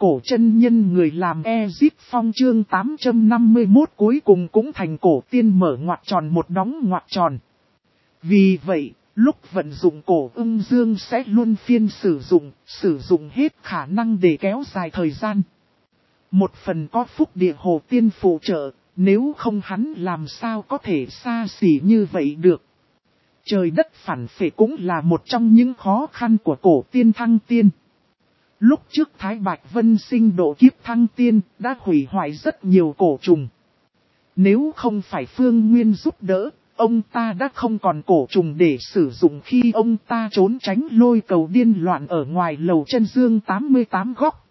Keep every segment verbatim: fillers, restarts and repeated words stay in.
Cổ chân nhân người làm Ezip Phong chương tám trăm năm mươi mốt cuối cùng cũng thành cổ tiên mở ngoặc tròn một đóng ngoặc tròn. Vì vậy, lúc vận dụng cổ ưng dương sẽ luôn phiên sử dụng, sử dụng hết khả năng để kéo dài thời gian. Một phần có phúc địa hồ tiên phụ trợ, nếu không hắn làm sao có thể xa xỉ như vậy được. Trời đất phản phệ cũng là một trong những khó khăn của cổ tiên thăng tiên. Lúc trước Thái Bạch Vân Sinh độ kiếp thăng tiên đã hủy hoại rất nhiều cổ trùng. Nếu không phải Phương Nguyên giúp đỡ, ông ta đã không còn cổ trùng để sử dụng khi ông ta trốn tránh lôi cầu điên loạn ở ngoài lầu chân dương tám mươi tám góc.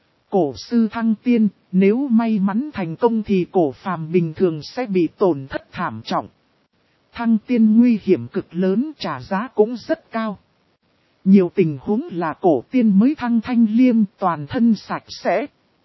Cổ sư thăng tiên, nếu may mắn thành công thì cổ phàm bình thường sẽ bị tổn thất thảm trọng. Thăng tiên nguy hiểm cực lớn, trả giá cũng rất cao. Nhiều tình huống là cổ tiên mới thăng thanh liêm toàn thân sạch sẽ.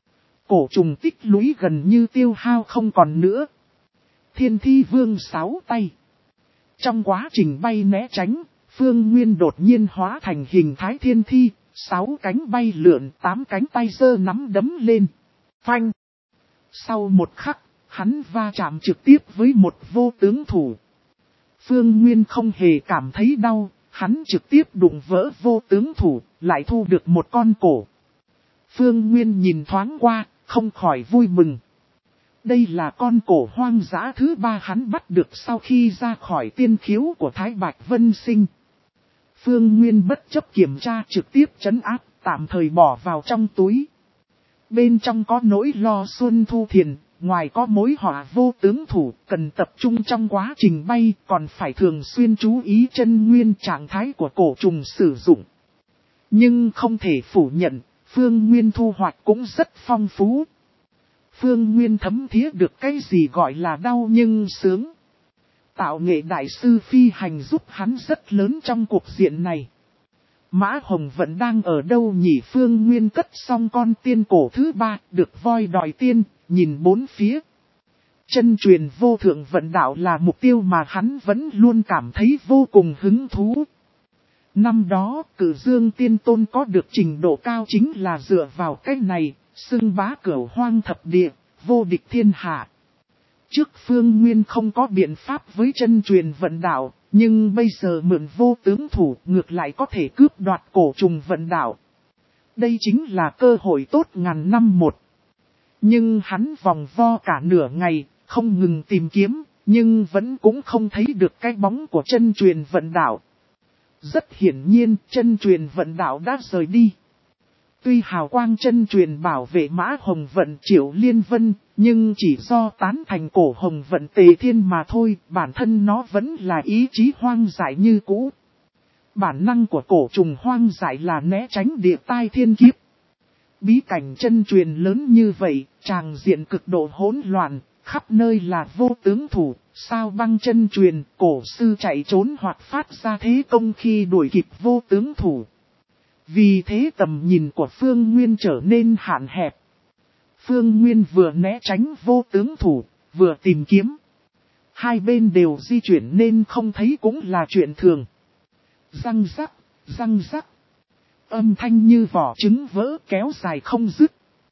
Cổ trùng tích lũy gần như tiêu hao không còn nữa. Thiên thi vương sáu tay. Trong quá trình bay né tránh, Phương Nguyên đột nhiên hóa thành hình thái thiên thi, sáu cánh bay lượn, tám cánh tay giơ nắm đấm lên. Phanh! Sau một khắc, hắn va chạm trực tiếp với một vô tướng thủ. Phương Nguyên không hề cảm thấy đau, hắn trực tiếp đụng vỡ vô tướng thủ, lại thu được một con cổ. Phương Nguyên nhìn thoáng qua, không khỏi vui mừng. Đây là con cổ hoang dã thứ ba hắn bắt được sau khi ra khỏi tiên khiếu của Thái Bạch Vân Sinh. Phương Nguyên bất chấp kiểm tra trực tiếp trấn áp, tạm thời bỏ vào trong túi. Bên trong có nỗi lo Xuân Thu Thiền, ngoài có mối họa vô tướng thủ, cần tập trung trong quá trình bay, còn phải thường xuyên chú ý chân nguyên trạng thái của cổ trùng sử dụng. Nhưng không thể phủ nhận, Phương Nguyên thu hoạch cũng rất phong phú. Phương Nguyên thấm thía được cái gì gọi là đau nhưng sướng. Tạo nghệ đại sư phi hành giúp hắn rất lớn trong cuộc diện này. Mã Hồng vẫn đang ở đâu nhỉ? Phương Nguyên cất xong con tiên cổ thứ ba, được voi đòi tiên, nhìn bốn phía. Chân truyền vô thượng vận đạo là mục tiêu mà hắn vẫn luôn cảm thấy vô cùng hứng thú. Năm đó, Cử Dương Tiên Tôn có được trình độ cao chính là dựa vào cái này, xưng bá cửu hoang thập địa, vô địch thiên hạ. Trước Phương Nguyên không có biện pháp với chân truyền vận đạo, nhưng bây giờ mượn vô tướng thủ ngược lại có thể cướp đoạt cổ trùng vận đạo. Đây chính là cơ hội tốt ngàn năm một. Nhưng hắn vòng vo cả nửa ngày, không ngừng tìm kiếm, nhưng vẫn cũng không thấy được cái bóng của chân truyền vận đạo. Rất hiển nhiên, chân truyền vận đạo đã rời đi. Tuy hào quang chân truyền bảo vệ Mã Hồng Vận Triệu Liên Vân, nhưng chỉ do tán thành cổ Hồng Vận Tề Thiên mà thôi, bản thân nó vẫn là ý chí hoang dại như cũ. Bản năng của cổ trùng hoang dại là né tránh địa tai thiên kiếp. Bí cảnh chân truyền lớn như vậy, tràng diện cực độ hỗn loạn, khắp nơi là vô tướng thủ, sao băng chân truyền, cổ sư chạy trốn hoặc phát ra thế công khi đuổi kịp vô tướng thủ. Vì thế tầm nhìn của Phương Nguyên trở nên hạn hẹp. Phương Nguyên vừa né tránh vô tướng thủ, vừa tìm kiếm. Hai bên đều di chuyển nên không thấy cũng là chuyện thường. Răng rắc, răng rắc. Âm thanh như vỏ trứng vỡ kéo dài không dứt.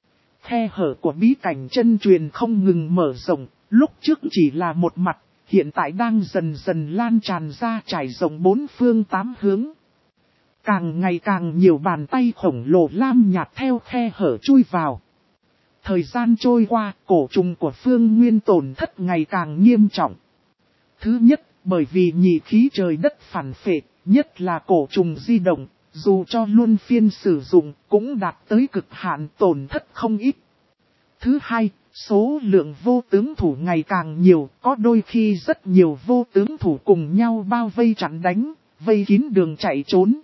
Khe hở của bí cảnh chân truyền không ngừng mở rộng, lúc trước chỉ là một mặt, hiện tại đang dần dần lan tràn ra trải rộng bốn phương tám hướng. Càng ngày càng nhiều bàn tay khổng lồ lam nhạt theo khe hở chui vào. Thời gian trôi qua, cổ trùng của Phương Nguyên tổn thất ngày càng nghiêm trọng. Thứ nhất, bởi vì nhị khí trời đất phản phệ, nhất là cổ trùng di động, dù cho luôn phiên sử dụng, cũng đạt tới cực hạn tổn thất không ít. Thứ hai, số lượng vô tướng thủ ngày càng nhiều, có đôi khi rất nhiều vô tướng thủ cùng nhau bao vây chặn đánh, vây kín đường chạy trốn.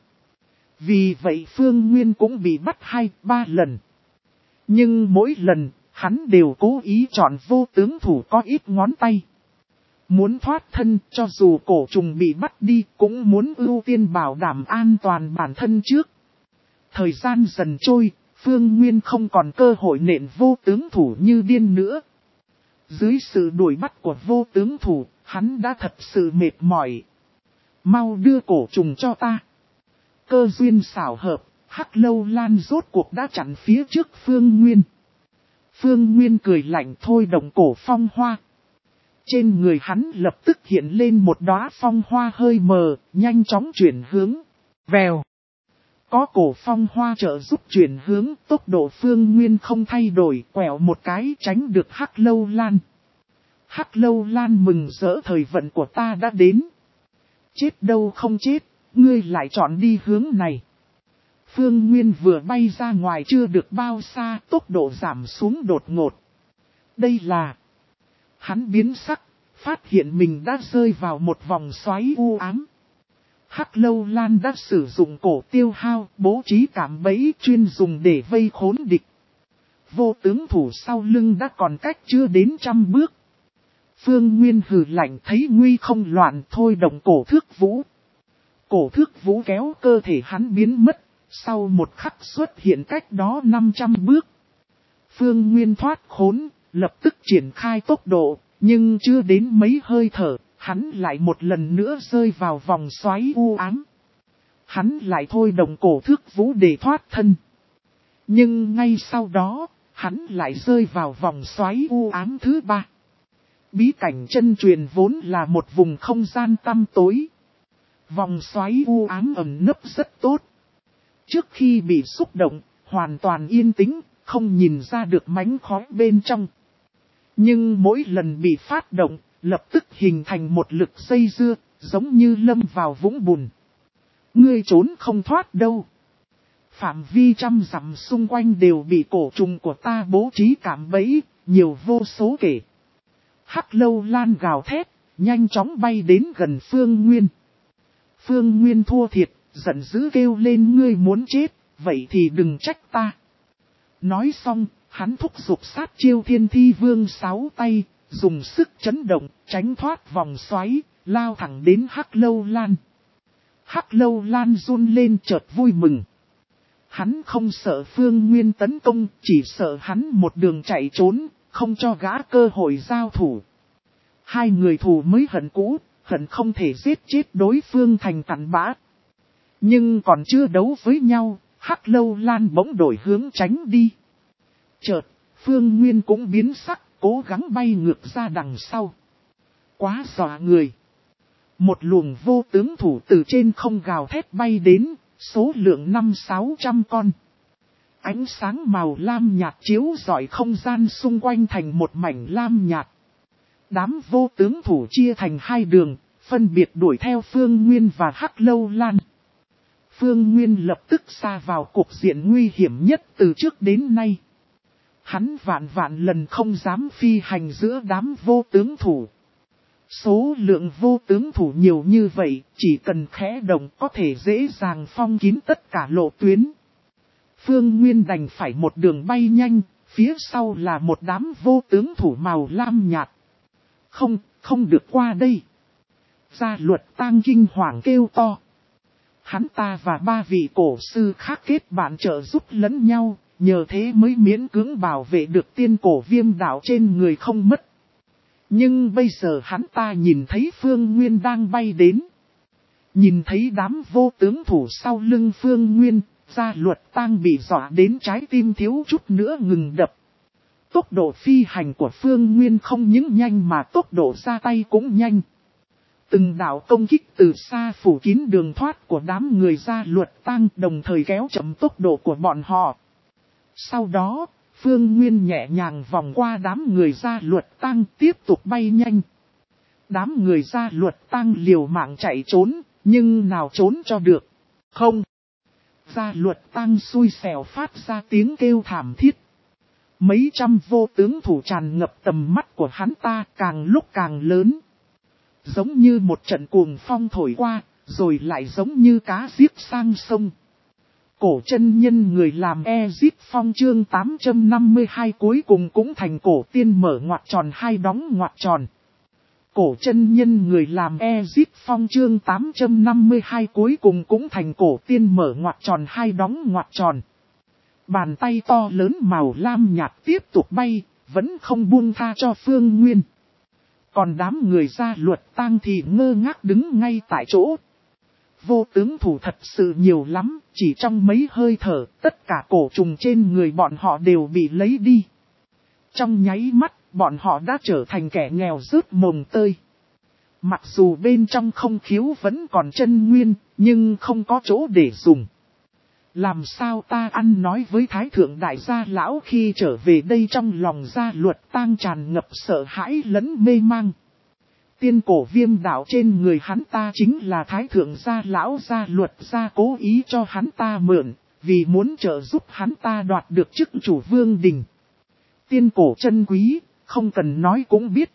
Vì vậy Phương Nguyên cũng bị bắt hai, ba lần. Nhưng mỗi lần, hắn đều cố ý chọn vô tướng thủ có ít ngón tay. Muốn thoát thân, cho dù cổ trùng bị bắt đi, cũng muốn ưu tiên bảo đảm an toàn bản thân trước. Thời gian dần trôi, Phương Nguyên không còn cơ hội nện vô tướng thủ như điên nữa. Dưới sự đuổi bắt của vô tướng thủ, hắn đã thật sự mệt mỏi. Mau đưa cổ trùng cho ta. Cơ duyên xảo hợp, Hắc Lâu Lan rốt cuộc đã chặn phía trước Phương Nguyên. Phương Nguyên cười lạnh thôi động cổ phong hoa. Trên người hắn lập tức hiện lên một đóa phong hoa hơi mờ, nhanh chóng chuyển hướng. Vèo. Có cổ phong hoa trợ giúp chuyển hướng, tốc độ Phương Nguyên không thay đổi, quẹo một cái tránh được Hắc Lâu Lan. Hắc Lâu Lan mừng rỡ, thời vận của ta đã đến. Chết đâu không chết, ngươi lại chọn đi hướng này. Phương Nguyên vừa bay ra ngoài chưa được bao xa, tốc độ giảm xuống đột ngột. Đây là... Hắn biến sắc, phát hiện mình đã rơi vào một vòng xoáy u ám. Hắc Lâu Lan đã sử dụng cổ tiêu hao, bố trí cảm bẫy chuyên dùng để vây khốn địch. Vô tướng thủ sau lưng đã còn cách chưa đến trăm bước. Phương Nguyên hừ lạnh thấy nguy không loạn, thôi động cổ thước vũ. Cổ thước vũ kéo cơ thể hắn biến mất, sau một khắc xuất hiện cách đó năm trăm bước. Phương Nguyên thoát khốn, lập tức triển khai tốc độ, nhưng chưa đến mấy hơi thở, hắn lại một lần nữa rơi vào vòng xoáy u ám. Hắn lại thôi động cổ thước vũ để thoát thân. Nhưng ngay sau đó, hắn lại rơi vào vòng xoáy u ám thứ ba. Bí cảnh chân truyền vốn là một vùng không gian tăm tối. Vòng xoáy u ám ẩn nấp rất tốt. Trước khi bị xúc động, hoàn toàn yên tĩnh, không nhìn ra được mánh khói bên trong. Nhưng mỗi lần bị phát động, lập tức hình thành một lực dây dưa, giống như lâm vào vũng bùn. Ngươi trốn không thoát đâu. Phạm vi trăm dặm xung quanh đều bị cổ trùng của ta bố trí cảm bẫy, nhiều vô số kể. Hắc Lâu Lan gào thét, nhanh chóng bay đến gần Phương Nguyên. Phương Nguyên thua thiệt, giận dữ kêu lên, ngươi muốn chết, vậy thì đừng trách ta. Nói xong, hắn thúc giục sát chiêu Thiên Thi Vương sáu tay, dùng sức chấn động, tránh thoát vòng xoáy, lao thẳng đến Hắc Lâu Lan. Hắc Lâu Lan run lên chợt vui mừng. Hắn không sợ Phương Nguyên tấn công, chỉ sợ hắn một đường chạy trốn, không cho gã cơ hội giao thủ. Hai người thù mới hận cũ, hận không thể giết chết đối phương thành cặn bã. Nhưng còn chưa đấu với nhau, Hắc Lâu Lan bỗng đổi hướng tránh đi. Chợt, Phương Nguyên cũng biến sắc, cố gắng bay ngược ra đằng sau. Quá dọa người. Một luồng vô tướng thủ từ trên không gào thét bay đến, số lượng năm sáu trăm con. Ánh sáng màu lam nhạt chiếu rọi không gian xung quanh thành một mảnh lam nhạt. Đám vô tướng thủ chia thành hai đường, phân biệt đuổi theo Phương Nguyên và Hắc Lâu Lan. Phương Nguyên lập tức sa vào cuộc diện nguy hiểm nhất từ trước đến nay. Hắn vạn vạn lần không dám phi hành giữa đám vô tướng thủ. Số lượng vô tướng thủ nhiều như vậy, chỉ cần khẽ động có thể dễ dàng phong kín tất cả lộ tuyến. Phương Nguyên đành phải một đường bay nhanh, phía sau là một đám vô tướng thủ màu lam nhạt. Không, không được qua đây. Gia Luật Tang kinh hoàng kêu to. Hắn ta và ba vị cổ sư khác kết bạn trợ giúp lẫn nhau, nhờ thế mới miễn cưỡng bảo vệ được tiên cổ viêm đạo trên người không mất. Nhưng bây giờ hắn ta nhìn thấy Phương Nguyên đang bay đến. Nhìn thấy đám vô tướng thủ sau lưng Phương Nguyên, Gia Luật Tang bị dọa đến trái tim thiếu chút nữa ngừng đập. Tốc độ phi hành của Phương Nguyên không những nhanh mà tốc độ ra tay cũng nhanh. Từng đạo công kích từ xa phủ kín đường thoát của đám người Gia Luật Tang, đồng thời kéo chậm tốc độ của bọn họ. Sau đó, Phương Nguyên nhẹ nhàng vòng qua đám người Gia Luật Tang tiếp tục bay nhanh. Đám người Gia Luật Tang liều mạng chạy trốn, nhưng nào trốn cho được. Không. Gia Luật Tang xui xẻo phát ra tiếng kêu thảm thiết. Mấy trăm vô tướng thủ tràn ngập tầm mắt của hắn ta, càng lúc càng lớn. Giống như một trận cuồng phong thổi qua, rồi lại giống như cá giết sang sông. Cổ chân nhân người làm Ezip Phong chương tám trăm năm mươi hai cuối cùng cũng thành cổ tiên mở ngoặc tròn hai đóng ngoặc tròn. Cổ chân nhân người làm Ezip Phong chương tám trăm năm mươi hai cuối cùng cũng thành cổ tiên mở ngoặc tròn hai đóng ngoặc tròn. Bàn tay to lớn màu lam nhạt tiếp tục bay, vẫn không buông tha cho Phương Nguyên. Còn đám người Gia Luật Tang thì ngơ ngác đứng ngay tại chỗ. vô tướng thủ thật sự nhiều lắm, chỉ trong mấy hơi thở, tất cả cổ trùng trên người bọn họ đều bị lấy đi. Trong nháy mắt, bọn họ đã trở thành kẻ nghèo rớt mồng tơi. Mặc dù bên trong không khiếu vẫn còn chân nguyên, nhưng không có chỗ để dùng. Làm sao ta ăn nói với Thái Thượng Đại gia lão khi trở về đây, trong lòng Gia Luật Tang tràn ngập sợ hãi lẫn mê mang. Tiên cổ viêm đạo trên người hắn ta chính là Thái Thượng Gia lão Gia Luật gia cố ý cho hắn ta mượn, vì muốn trợ giúp hắn ta đoạt được chức chủ vương đình. Tiên cổ chân quý, không cần nói cũng biết.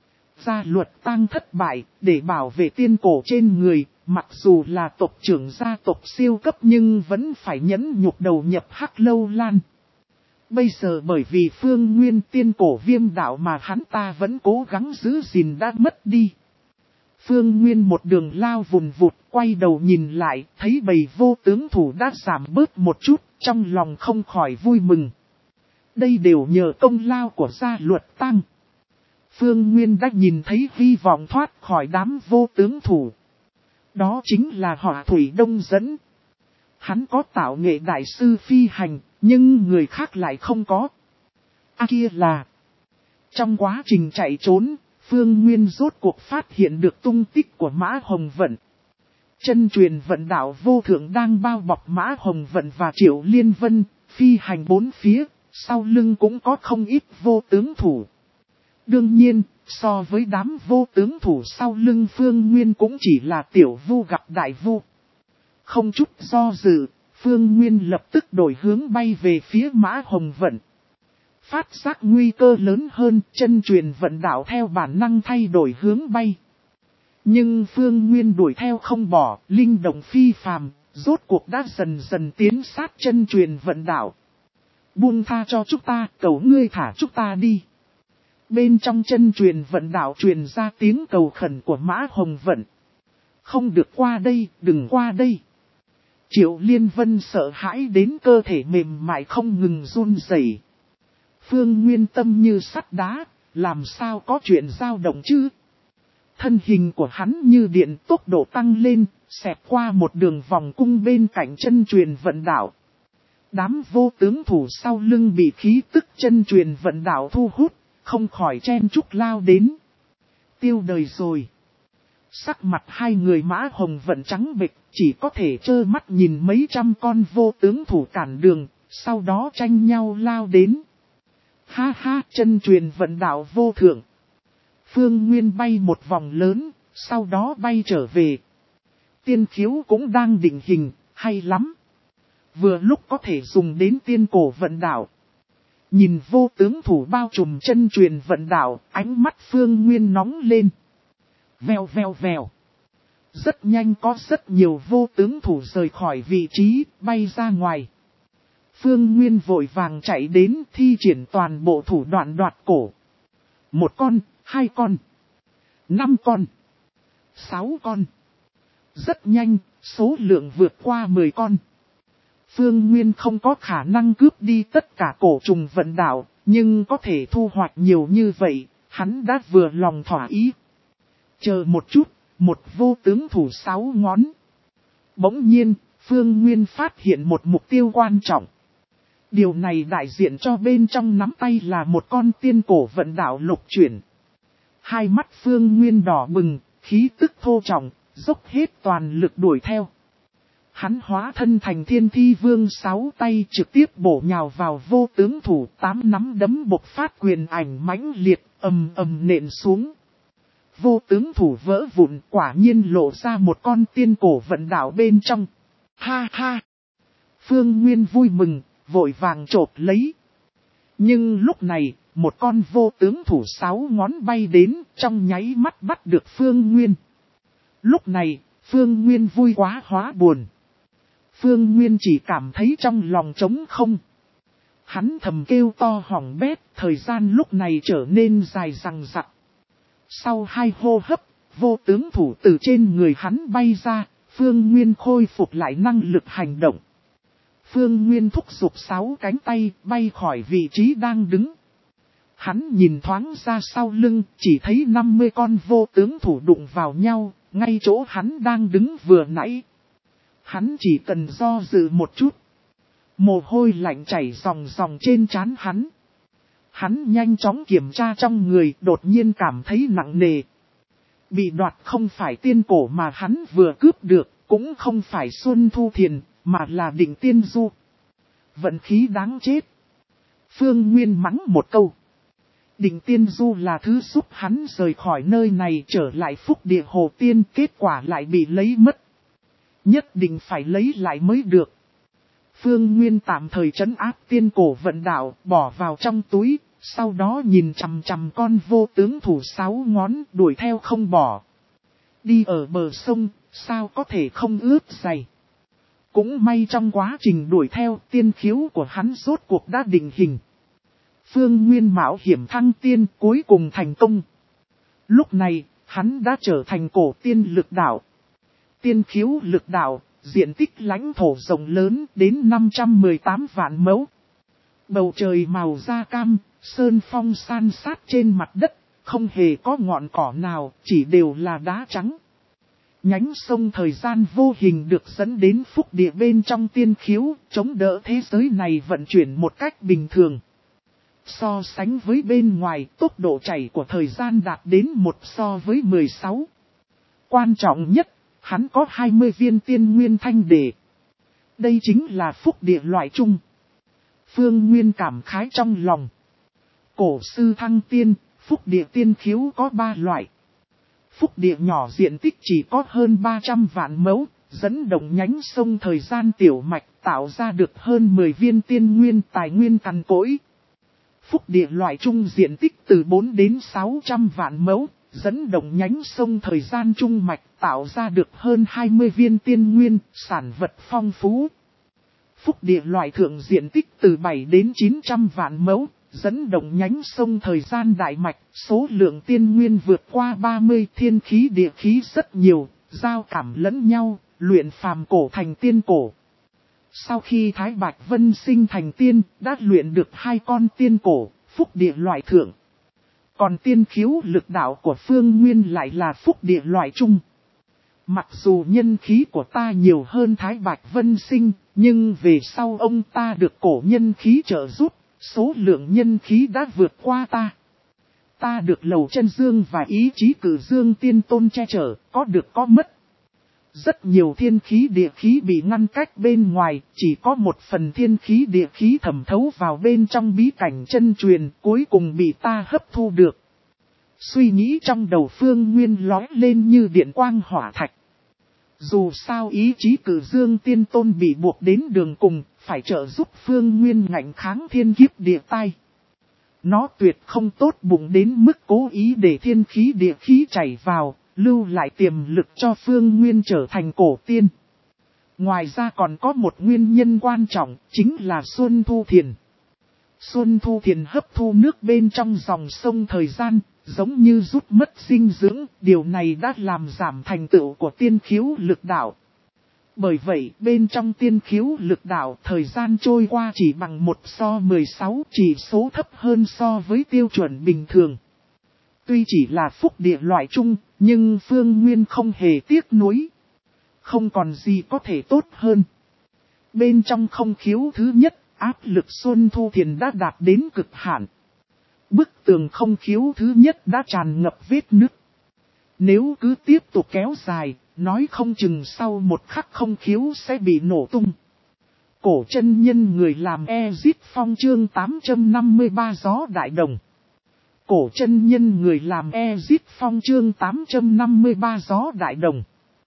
Gia Luật Tang thất bại, để bảo vệ tiên cổ trên người, mặc dù là tộc trưởng gia tộc siêu cấp nhưng vẫn phải nhẫn nhục đầu nhập Hắc Lâu Lan. Bây giờ bởi vì phương nguyên tiên cổ viêm đạo mà hắn ta vẫn cố gắng giữ gìn đã mất đi. Phương Nguyên một đường lao vùn vụt, quay đầu nhìn lại, thấy bầy vô tướng thủ đã giảm bớt một chút, trong lòng không khỏi vui mừng. Đây đều nhờ công lao của Gia Luật Tang. Phương Nguyên đã nhìn thấy hy vọng thoát khỏi đám vô tướng thủ. Đó chính là họ Thủy Đông dẫn. Hắn có tạo nghệ đại sư phi hành, nhưng người khác lại không có. À kia là, trong quá trình chạy trốn, Phương Nguyên rốt cuộc phát hiện được tung tích của Mã Hồng Vận. Chân truyền vận đạo vô thượng đang bao bọc Mã Hồng Vận và Triệu Liên Vân, phi hành bốn phía, sau lưng cũng có không ít vô tướng thủ. Đương nhiên, so với đám vô tướng thủ sau lưng Phương Nguyên cũng chỉ là tiểu vu gặp đại vu. Không chút do dự, Phương Nguyên lập tức đổi hướng bay về phía Mã Hồng Vận. Phát giác nguy cơ lớn hơn, chân truyền vận đạo theo bản năng thay đổi hướng bay. Nhưng Phương Nguyên đuổi theo không bỏ, linh động phi phàm, rốt cuộc đã dần dần tiến sát chân truyền vận đạo. Buông tha cho chúng ta, cầu ngươi thả chúng ta đi. Bên trong chân truyền vận đạo truyền ra tiếng cầu khẩn của Mã Hồng Vận. Không được qua đây, đừng qua đây. Triệu Liên Vân sợ hãi đến cơ thể mềm mại không ngừng run rẩy. Phương Nguyên tâm như sắt đá, làm sao có chuyện dao động chứ? Thân hình của hắn như điện tốc độ tăng lên, xẹt qua một đường vòng cung bên cạnh chân truyền vận đạo. Đám vô tướng thủ sau lưng bị khí tức chân truyền vận đạo thu hút, không khỏi chen chúc lao đến. Tiêu đời rồi. Sắc mặt hai người Mã Hồng Vận trắng bệch, chỉ có thể trơ mắt nhìn mấy trăm con vô tướng thủ cản đường, sau đó tranh nhau lao đến. Ha ha, chân truyền vận đạo vô thượng. Phương Nguyên bay một vòng lớn, sau đó bay trở về. Tiên khiếu cũng đang định hình, hay lắm. Vừa lúc có thể dùng đến tiên cổ vận đạo. Nhìn vô tướng thủ bao trùm chân truyền vận đạo, ánh mắt Phương Nguyên nóng lên. Vèo vèo vèo. Rất nhanh có rất nhiều vô tướng thủ rời khỏi vị trí, bay ra ngoài. Phương Nguyên vội vàng chạy đến thi triển toàn bộ thủ đoạn đoạt cổ. Một con, hai con, năm con, sáu con. Rất nhanh, số lượng vượt qua mười con. Phương Nguyên không có khả năng cướp đi tất cả cổ trùng vận đạo, nhưng có thể thu hoạch nhiều như vậy, hắn đã vừa lòng thỏa ý. Chờ một chút, một vô tướng thủ sáu ngón. Bỗng nhiên, Phương Nguyên phát hiện một mục tiêu quan trọng. Điều này đại diện cho bên trong nắm tay là một con tiên cổ vận đạo lục chuyển. Hai mắt Phương Nguyên đỏ bừng, khí tức thô trọng, dốc hết toàn lực đuổi theo. Hắn hóa thân thành thiên thi vương sáu tay trực tiếp bổ nhào vào vô tướng thủ, tám nắm đấm bộc phát quyền ảnh mãnh liệt, ầm ầm nện xuống. Vô tướng thủ vỡ vụn, quả nhiên lộ ra một con tiên cổ vận đạo bên trong. Ha ha! Phương Nguyên vui mừng, vội vàng chộp lấy. Nhưng lúc này, một con vô tướng thủ sáu ngón bay đến, trong nháy mắt bắt được Phương Nguyên. Lúc này, Phương Nguyên vui quá hóa buồn. Phương Nguyên chỉ cảm thấy trong lòng trống không. Hắn thầm kêu to hỏng bét, thời gian lúc này trở nên dài dằng dặc. Sau hai hô hấp, vô tướng thủ từ trên người hắn bay ra, Phương Nguyên khôi phục lại năng lực hành động. Phương Nguyên thúc giục sáu cánh tay bay khỏi vị trí đang đứng. Hắn nhìn thoáng ra sau lưng, chỉ thấy năm mươi con vô tướng thủ đụng vào nhau, ngay chỗ hắn đang đứng vừa nãy, Hắn chỉ cần do dự một chút. Mồ hôi lạnh chảy ròng ròng trên trán hắn. Hắn nhanh chóng kiểm tra trong người, đột nhiên cảm thấy nặng nề. Bị đoạt không phải tiên cổ mà hắn vừa cướp được, cũng không phải Xuân Thu Thiền, mà là Định Tiên Du. Vận khí đáng chết. Phương Nguyên mắng một câu. Định Tiên Du là thứ giúp hắn rời khỏi nơi này trở lại Phúc Địa Hồ Tiên, kết quả lại bị lấy mất. Nhất định phải lấy lại mới được. Phương Nguyên tạm thời trấn áp tiên cổ vận đạo, bỏ vào trong túi, sau đó nhìn chằm chằm con vô tướng thủ sáu ngón, đuổi theo không bỏ. Đi ở bờ sông, sao có thể không ướt giày. Cũng may trong quá trình đuổi theo, tiên khiếu của hắn rốt cuộc đã định hình. Phương Nguyên mạo hiểm thăng tiên cuối cùng thành công. Lúc này, hắn đã trở thành cổ tiên lực đạo. Tiên khiếu lực đạo, diện tích lãnh thổ rộng lớn đến năm trăm mười tám vạn mẫu. Bầu trời màu da cam, sơn phong san sát trên mặt đất, không hề có ngọn cỏ nào, chỉ đều là đá trắng. Nhánh sông thời gian vô hình được dẫn đến phúc địa bên trong tiên khiếu, chống đỡ thế giới này vận chuyển một cách bình thường. So sánh với bên ngoài, tốc độ chảy của thời gian đạt đến một so với mười sáu. Quan trọng nhất, hắn có hai mươi viên tiên nguyên thanh đề. Đây chính là phúc địa loại chung. Phương Nguyên cảm khái trong lòng. Cổ sư thăng tiên, phúc địa tiên khiếu có ba loại. Phúc địa nhỏ diện tích chỉ có hơn ba trăm vạn mẫu, dẫn động nhánh sông thời gian tiểu mạch tạo ra được hơn mười viên tiên nguyên tài nguyên cằn cỗi. Phúc địa loại trung diện tích từ bốn đến sáu trăm vạn mẫu, dẫn động nhánh sông thời gian trung mạch tạo ra được hơn hai mươi viên tiên nguyên, sản vật phong phú. Phúc địa loại thượng diện tích từ bảy đến chín trăm vạn mẫu, dẫn động nhánh sông thời gian đại mạch, số lượng tiên nguyên vượt qua ba mươi, thiên khí địa khí rất nhiều, giao cảm lẫn nhau, luyện phàm cổ thành tiên cổ. Sau khi Thái Bạch Vân sinh thành tiên, đã luyện được hai con tiên cổ, phúc địa loại thượng. Còn tiên khiếu lực đạo của Phương Nguyên lại là phúc địa loại trung. Mặc dù nhân khí của ta nhiều hơn Thái Bạch Vân sinh, nhưng về sau ông ta được cổ nhân khí trợ giúp, số lượng nhân khí đã vượt qua ta. Ta được Lầu Chân Dương và ý chí Cử Dương Tiên Tôn che chở, có được có mất. Rất nhiều thiên khí địa khí bị ngăn cách bên ngoài, chỉ có một phần thiên khí địa khí thẩm thấu vào bên trong bí cảnh chân truyền, cuối cùng bị ta hấp thu được. Suy nghĩ trong đầu Phương Nguyên lói lên như điện quang hỏa thạch. Dù sao ý chí Cử Dương Tiên Tôn bị buộc đến đường cùng, phải trợ giúp Phương Nguyên ngạnh kháng thiên kiếp địa tai. Nó tuyệt không tốt bụng đến mức cố ý để thiên khí địa khí chảy vào, lưu lại tiềm lực cho Phương Nguyên trở thành cổ tiên. Ngoài ra còn có một nguyên nhân quan trọng, chính là Xuân Thu Thiền. Xuân Thu Thiền hấp thu nước bên trong dòng sông thời gian, giống như rút mất dinh dưỡng, điều này đã làm giảm thành tựu của tiên khiếu lực đạo. Bởi vậy, bên trong tiên khiếu lực đạo, thời gian trôi qua chỉ bằng một so mười sáu, chỉ số thấp hơn so với tiêu chuẩn bình thường. Tuy chỉ là phúc địa loại chung, nhưng Phương Nguyên không hề tiếc nuối. Không còn gì có thể tốt hơn. Bên trong không khiếu thứ nhất, áp lực Xuân Thu Thiền đã đạt đến cực hạn. Bức tường không khiếu thứ nhất đã tràn ngập vết nứt. Nếu cứ tiếp tục kéo dài, nói không chừng sau một khắc không khiếu sẽ bị nổ tung. Cổ chân nhân người làm Ezit Phong chương tám trăm năm mươi ba gió đại đồng. Cổ chân nhân người làm Ezit Phong chương tám trăm năm mươi ba gió đại đồng.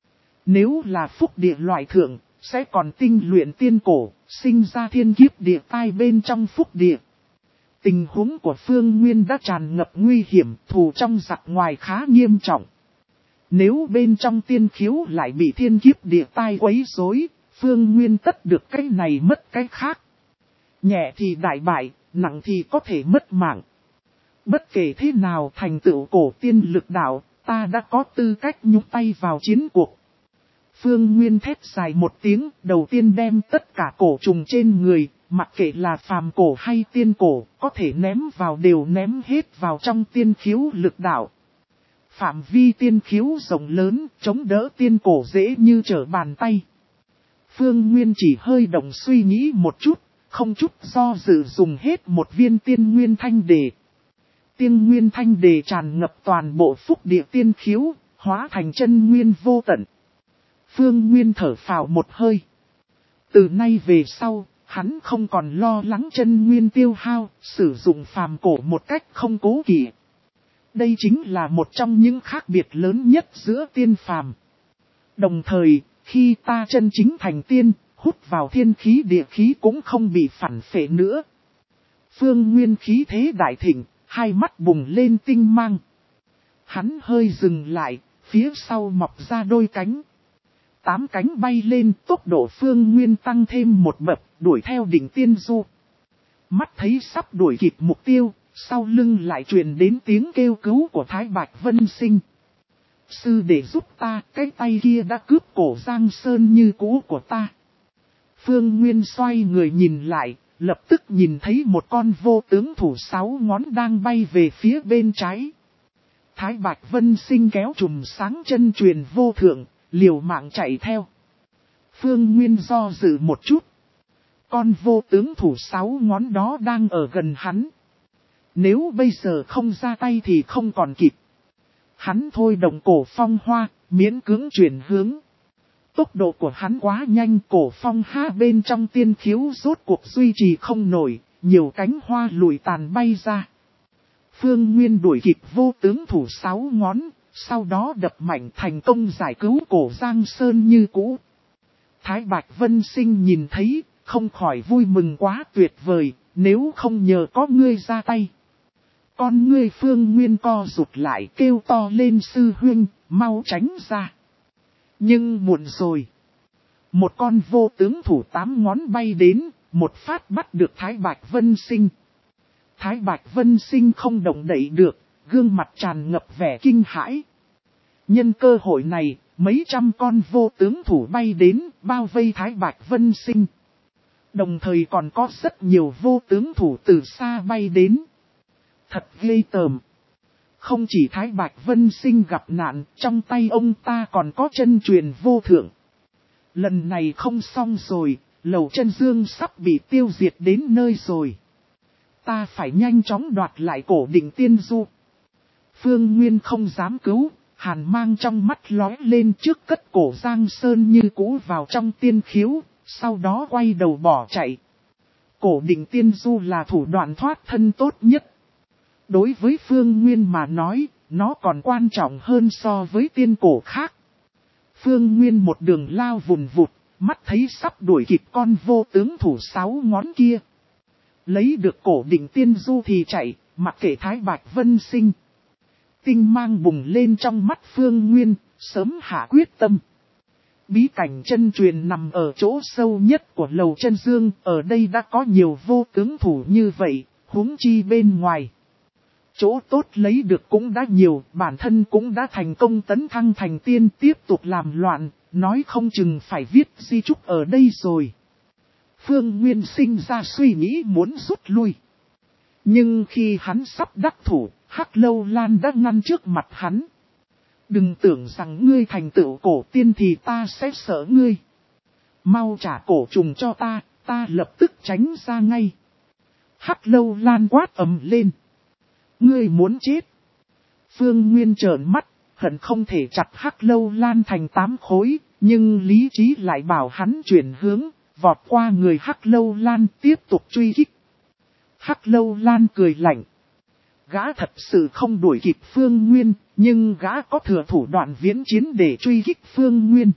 Nếu là phúc địa loại thượng, sẽ còn tinh luyện tiên cổ, sinh ra thiên kiếp địa tai bên trong phúc địa. Tình huống của Phương Nguyên đã tràn ngập nguy hiểm, thù trong giặc ngoài khá nghiêm trọng. Nếu bên trong tiên khiếu lại bị thiên kiếp địa tai quấy rối, Phương Nguyên tất được cái này mất cái khác. Nhẹ thì đại bại, nặng thì có thể mất mạng. Bất kể thế nào thành tựu cổ tiên lực đạo, ta đã có tư cách nhúng tay vào chiến cuộc. Phương Nguyên thét dài một tiếng, đầu tiên đem tất cả cổ trùng trên người, mặc kệ là phàm cổ hay tiên cổ, có thể ném vào đều ném hết vào trong tiên khiếu lực đạo. Phạm vi tiên khiếu rộng lớn, chống đỡ tiên cổ dễ như trở bàn tay. Phương Nguyên chỉ hơi động suy nghĩ một chút, không chút do dự dùng hết một viên tiên nguyên thanh đề. Tiên nguyên thanh đề tràn ngập toàn bộ phúc địa tiên khiếu, hóa thành chân nguyên vô tận. Phương Nguyên thở phào một hơi. Từ nay về sau, hắn không còn lo lắng chân nguyên tiêu hao, sử dụng phàm cổ một cách không cố kỵ. Đây chính là một trong những khác biệt lớn nhất giữa tiên phàm. Đồng thời, khi ta chân chính thành tiên, hút vào thiên khí địa khí cũng không bị phản phệ nữa. Phương Nguyên khí thế đại thịnh, hai mắt bùng lên tinh mang. Hắn hơi dừng lại, phía sau mọc ra đôi cánh. Tám cánh bay lên, tốc độ Phương Nguyên tăng thêm một bậc, đuổi theo đỉnh tiên du. Mắt thấy sắp đuổi kịp mục tiêu, sau lưng lại truyền đến tiếng kêu cứu của Thái Bạch Vân Sinh. Sư để giúp ta, cái tay kia đã cướp cổ Giang Sơn như cũ của ta. Phương Nguyên xoay người nhìn lại, lập tức nhìn thấy một con vô tướng thủ sáu ngón đang bay về phía bên trái. Thái Bạch Vân Sinh kéo chùm sáng chân truyền vô thượng, liều mạng chạy theo. Phương Nguyên do dự một chút. Con vô tướng thủ sáu ngón đó đang ở gần hắn. Nếu bây giờ không ra tay thì không còn kịp. Hắn thôi động cổ phong hoa, miễn cưỡng chuyển hướng. Tốc độ của hắn quá nhanh, cổ phong ha bên trong tiên khiếu rốt cuộc duy trì không nổi, nhiều cánh hoa lùi tàn bay ra. Phương Nguyên đuổi kịp vô tướng thủ sáu ngón, sau đó đập mạnh thành công giải cứu cổ Giang Sơn như cũ. Thái Bạch Vân Sinh nhìn thấy, không khỏi vui mừng quá tuyệt vời, nếu không nhờ có ngươi ra tay. Con ngươi Phương Nguyên co rụt lại kêu to lên sư huynh, mau tránh ra. Nhưng muộn rồi. Một con vô tướng thủ tám ngón bay đến, một phát bắt được Thái Bạch Vân Sinh. Thái Bạch Vân Sinh không động đậy được, gương mặt tràn ngập vẻ kinh hãi. Nhân cơ hội này, mấy trăm con vô tướng thủ bay đến, bao vây Thái Bạch Vân Sinh. Đồng thời còn có rất nhiều vô tướng thủ từ xa bay đến. Thật ghê tởm. Không chỉ Thái Bạch Vân Sinh gặp nạn, trong tay ông ta còn có chân truyền vô thượng. Lần này không xong rồi, Lầu Chân Dương sắp bị tiêu diệt đến nơi rồi. Ta phải nhanh chóng đoạt lại cổ đỉnh tiên du. Phương Nguyên không dám cứu, hàn mang trong mắt lóe lên trước cất cổ Giang Sơn như cũ vào trong tiên khiếu, sau đó quay đầu bỏ chạy. Cổ đỉnh tiên du là thủ đoạn thoát thân tốt nhất. Đối với Phương Nguyên mà nói, nó còn quan trọng hơn so với tiên cổ khác. Phương Nguyên một đường lao vùn vụt, mắt thấy sắp đuổi kịp con vô tướng thủ sáu ngón kia. Lấy được cổ đỉnh tiên du thì chạy, mặc kệ Thái Bạch Vân Sinh. Tinh mang bùng lên trong mắt Phương Nguyên, sớm hạ quyết tâm. Bí cảnh chân truyền nằm ở chỗ sâu nhất của Lầu Chân Dương, ở đây đã có nhiều vô tướng thủ như vậy, huống chi bên ngoài. Chỗ tốt lấy được cũng đã nhiều, bản thân cũng đã thành công tấn thăng thành tiên, tiếp tục làm loạn, nói không chừng phải viết di chúc ở đây rồi. Phương Nguyên sinh ra suy nghĩ muốn rút lui. Nhưng khi hắn sắp đắc thủ, Hắc Lâu Lan đã ngăn trước mặt hắn. Đừng tưởng rằng ngươi thành tựu cổ tiên thì ta sẽ sợ ngươi. Mau trả cổ trùng cho ta, ta lập tức tránh ra ngay. Hắc Lâu Lan quát ầm lên. Ngươi muốn chết. Phương Nguyên trợn mắt, hận không thể chặt Hắc Lâu Lan thành tám khối, nhưng lý trí lại bảo hắn chuyển hướng, vọt qua người Hắc Lâu Lan tiếp tục truy kích. Hắc Lâu Lan cười lạnh. Gã thật sự không đuổi kịp Phương Nguyên, nhưng gã có thừa thủ đoạn viễn chiến để truy kích Phương Nguyên.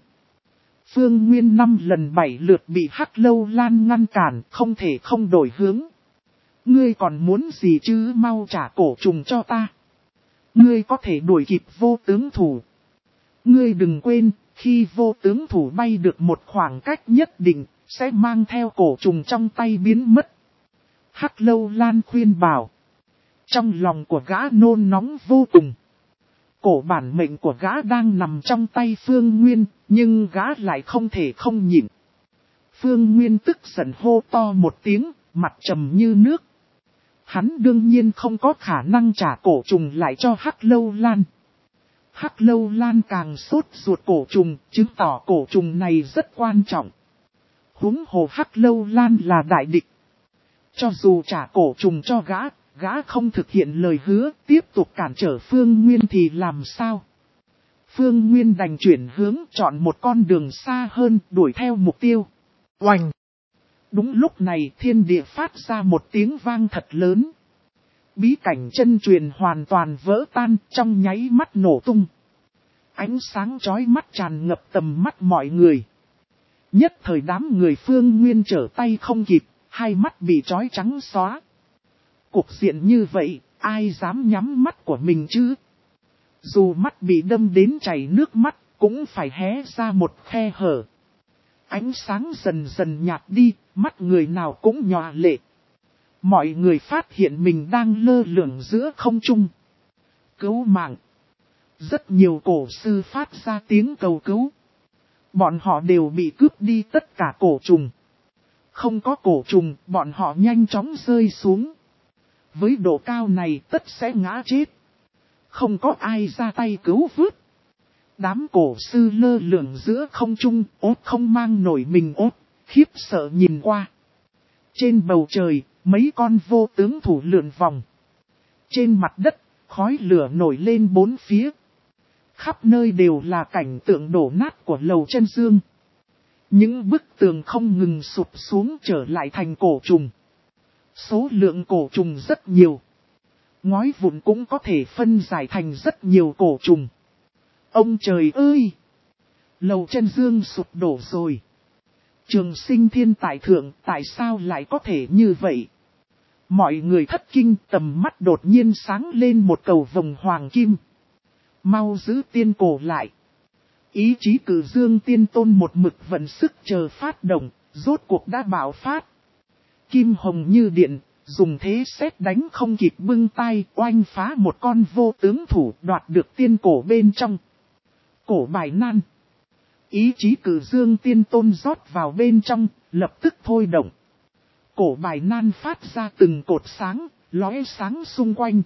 Phương Nguyên năm lần bảy lượt bị Hắc Lâu Lan ngăn cản, không thể không đổi hướng. Ngươi còn muốn gì chứ, mau trả cổ trùng cho ta. Ngươi có thể đuổi kịp vô tướng thủ. Ngươi đừng quên, khi vô tướng thủ bay được một khoảng cách nhất định, sẽ mang theo cổ trùng trong tay biến mất. Hắc Lâu Lan khuyên bảo. Trong lòng của gã nôn nóng vô cùng. Cổ bản mệnh của gã đang nằm trong tay Phương Nguyên, nhưng gã lại không thể không nhịn. Phương Nguyên tức giận hô to một tiếng, mặt trầm như nước. Hắn đương nhiên không có khả năng trả cổ trùng lại cho Hắc Lâu Lan. Hắc Lâu Lan càng sốt ruột cổ trùng, chứng tỏ cổ trùng này rất quan trọng. huống hồ Hắc Lâu Lan là đại địch. Cho dù trả cổ trùng cho gã, gã không thực hiện lời hứa, tiếp tục cản trở Phương Nguyên thì làm sao? Phương Nguyên đành chuyển hướng chọn một con đường xa hơn, đuổi theo mục tiêu. Oành! Đúng lúc này thiên địa phát ra một tiếng vang thật lớn. Bí cảnh chân truyền hoàn toàn vỡ tan, trong nháy mắt nổ tung. Ánh sáng chói mắt tràn ngập tầm mắt mọi người. Nhất thời đám người Phương Nguyên trở tay không kịp, hai mắt bị chói trắng xóa. Cục diện như vậy, ai dám nhắm mắt của mình chứ? Dù mắt bị đâm đến chảy nước mắt, cũng phải hé ra một khe hở. Ánh sáng dần dần nhạt đi, mắt người nào cũng nhòa lệ. Mọi người phát hiện mình đang lơ lửng giữa không trung. Cứu mạng! Rất nhiều cổ sư phát ra tiếng cầu cứu. Bọn họ đều bị cướp đi tất cả cổ trùng. Không có cổ trùng, bọn họ nhanh chóng rơi xuống. Với độ cao này tất sẽ ngã chết. Không có ai ra tay cứu vớt. Đám cổ sư lơ lửng giữa không trung, ốt không mang nổi mình ốt, khiếp sợ nhìn qua. Trên bầu trời, mấy con vô tướng thủ lượn vòng. Trên mặt đất, khói lửa nổi lên bốn phía. Khắp nơi đều là cảnh tượng đổ nát của lầu chân dương. Những bức tường không ngừng sụp xuống trở lại thành cổ trùng. Số lượng cổ trùng rất nhiều. Ngói vụn cũng có thể phân giải thành rất nhiều cổ trùng. Ông trời ơi! Lầu chân dương sụp đổ rồi. Trường Sinh Thiên tại thượng, tại sao lại có thể như vậy? Mọi người thất kinh, tầm mắt đột nhiên sáng lên một cầu vồng hoàng kim. Mau giữ tiên cổ lại. Ý chí Cử Dương Tiên Tôn một mực vận sức chờ phát động, rốt cuộc đã bạo phát. Kim hồng như điện, dùng thế sét đánh không kịp bưng tay, oanh phá một con vô tướng thủ, đoạt được tiên cổ bên trong. Cổ bài nan. Ý chí Cử Dương Tiên Tôn rót vào bên trong, lập tức thôi động. Cổ bài nan phát ra từng cột sáng, lóe sáng xung quanh.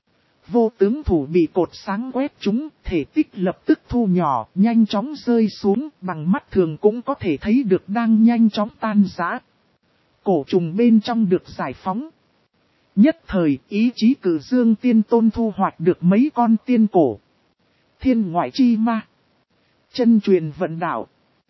Vô tướng thủ bị cột sáng quét trúng, thể tích lập tức thu nhỏ, nhanh chóng rơi xuống, bằng mắt thường cũng có thể thấy được đang nhanh chóng tan rã. Cổ trùng bên trong được giải phóng. Nhất thời, ý chí Cử Dương Tiên Tôn thu hoạch được mấy con tiên cổ. Thiên ngoại chi ma. Chân truyền vận đạo.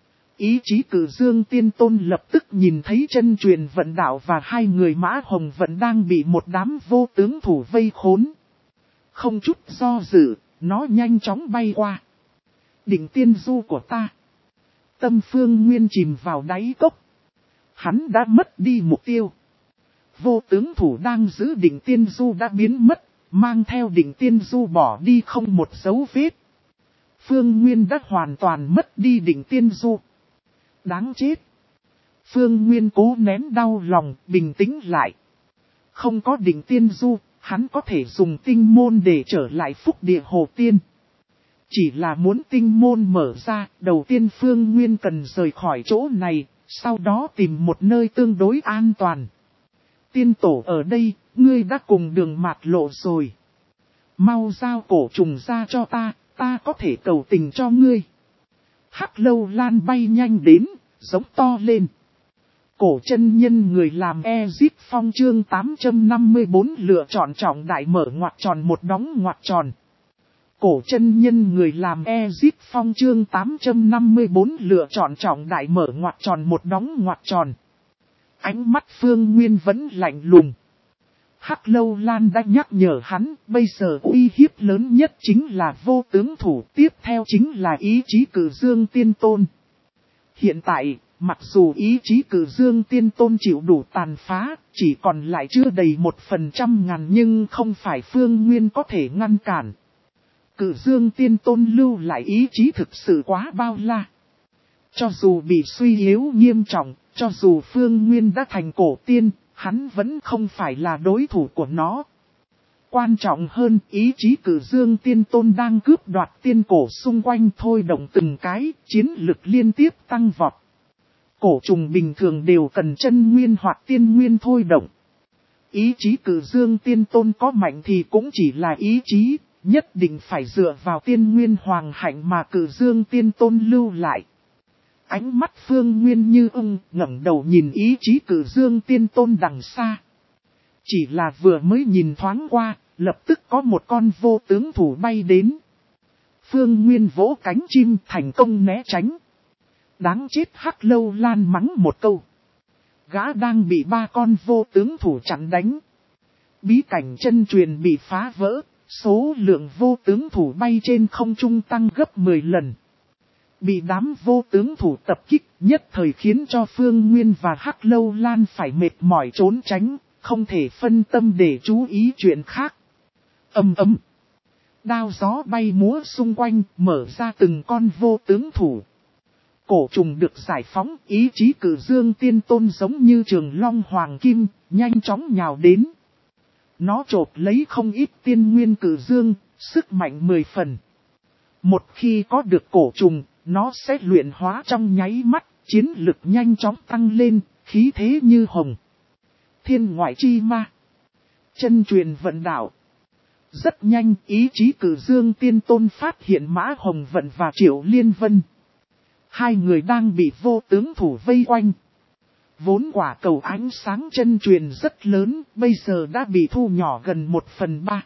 Ý chí Cử Dương Tiên Tôn lập tức nhìn thấy chân truyền vận đạo và hai người Mã Hồng vẫn đang bị một đám vô tướng thủ vây khốn. Không chút do dự, nó nhanh chóng bay qua. Đỉnh tiên du của ta. Tâm Phương Nguyên chìm vào đáy cốc. Hắn đã mất đi mục tiêu. Vô tướng thủ đang giữ đỉnh tiên du đã biến mất, mang theo đỉnh tiên du bỏ đi không một dấu vết. Phương Nguyên đã hoàn toàn mất đi đỉnh tiên du. Đáng chết. Phương Nguyên cố nén đau lòng, bình tĩnh lại. Không có đỉnh tiên du, hắn có thể dùng tinh môn để trở lại phúc địa hồ tiên. Chỉ là muốn tinh môn mở ra, đầu tiên Phương Nguyên cần rời khỏi chỗ này, sau đó tìm một nơi tương đối an toàn. Tiên tổ ở đây, ngươi đã cùng đường mạt lộ rồi. Mau giao cổ trùng ra cho ta, ta có thể cầu tình cho ngươi. Hắc Lâu Lan bay nhanh đến, giống to lên. Cổ chân nhân người làm Ezip Phong chương tám trăm năm mươi bốn lựa chọn trọng đại mở ngoặc tròn một đóng ngoặc tròn. Cổ chân nhân người làm Ezip Phong chương tám trăm năm mươi bốn lựa chọn trọng đại mở ngoặc tròn một đóng ngoặc tròn. Ánh mắt Phương Nguyên vẫn lạnh lùng. Hắc Lâu Lan đã nhắc nhở hắn, bây giờ uy hiếp lớn nhất chính là vô tướng thủ, tiếp theo chính là ý chí Cử Dương Tiên Tôn. Hiện tại, mặc dù ý chí Cử Dương Tiên Tôn chịu đủ tàn phá, chỉ còn lại chưa đầy một phần trăm ngàn nhưng không phải Phương Nguyên có thể ngăn cản. Cử Dương Tiên Tôn lưu lại ý chí thực sự quá bao la. Cho dù bị suy yếu nghiêm trọng, cho dù Phương Nguyên đã thành cổ tiên, hắn vẫn không phải là đối thủ của nó. Quan trọng hơn, ý chí Cử Dương Tiên Tôn đang cướp đoạt tiên cổ xung quanh thôi động từng cái, chiến lực liên tiếp tăng vọt. Cổ trùng bình thường đều cần chân nguyên hoặc tiên nguyên thôi động. Ý chí Cử Dương Tiên Tôn có mạnh thì cũng chỉ là ý chí, nhất định phải dựa vào tiên nguyên hoàng hạnh mà Cử Dương Tiên Tôn lưu lại. Ánh mắt Phương Nguyên như ưng ngẩng đầu nhìn ý chí Cử Dương Tiên Tôn đằng xa. Chỉ là vừa mới nhìn thoáng qua, lập tức có một con vô tướng thủ bay đến. Phương Nguyên vỗ cánh chim thành công né tránh. Đáng chết Hắc Lâu Lan mắng một câu. Gã đang bị ba con vô tướng thủ chặn đánh. Bí cảnh chân truyền bị phá vỡ, số lượng vô tướng thủ bay trên không trung tăng gấp mười lần. Bị đám vô tướng thủ tập kích nhất thời khiến cho Phương Nguyên và Hắc Lâu Lan phải mệt mỏi trốn tránh, không thể phân tâm để chú ý chuyện khác. Ầm ầm. Đao gió bay múa xung quanh, mở ra từng con vô tướng thủ. Cổ trùng được giải phóng, ý chí Cử Dương Tiên Tôn giống như trường long hoàng kim, nhanh chóng nhào đến. Nó chộp lấy không ít tiên nguyên Cử Dương, sức mạnh mười phần. Một khi có được cổ trùng, nó sẽ luyện hóa trong nháy mắt, chiến lực nhanh chóng tăng lên, khí thế như hồng. Thiên ngoại chi ma. Chân truyền vận đạo. Rất nhanh, ý chí Cử Dương Tiên Tôn phát hiện Mã Hồng Vận và Triệu Liên Vân. Hai người đang bị vô tướng thủ vây quanh. Vốn quả cầu ánh sáng chân truyền rất lớn, bây giờ đã bị thu nhỏ gần một phần ba.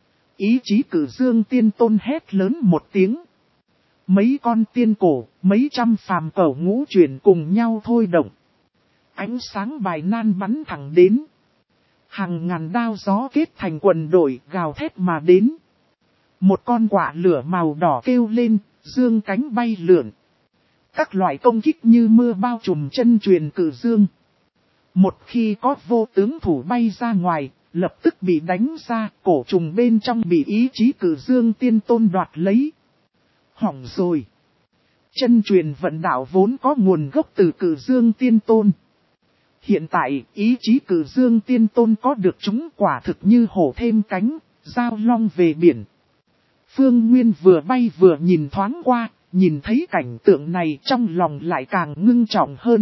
Ý chí Cử Dương Tiên Tôn hét lớn một tiếng. Mấy con tiên cổ, mấy trăm phàm cẩu ngũ chuyển cùng nhau thôi động. Ánh sáng bài nan bắn thẳng đến. Hàng ngàn đao gió kết thành quần đội gào thét mà đến. Một con quạ lửa màu đỏ kêu lên, dương cánh bay lượn. Các loại công kích như mưa bao trùm chân truyền Cử Dương. Một khi có vô tướng thủ bay ra ngoài, lập tức bị đánh ra, cổ trùng bên trong bị ý chí Cử Dương Tiên Tôn đoạt lấy. Hỏng rồi. Chân truyền vận đạo vốn có nguồn gốc từ Cử Dương Tiên Tôn. Hiện tại, ý chí Cử Dương Tiên Tôn có được chúng quả thực như hổ thêm cánh, giao long về biển. Phương Nguyên vừa bay vừa nhìn thoáng qua, nhìn thấy cảnh tượng này trong lòng lại càng ngưng trọng hơn.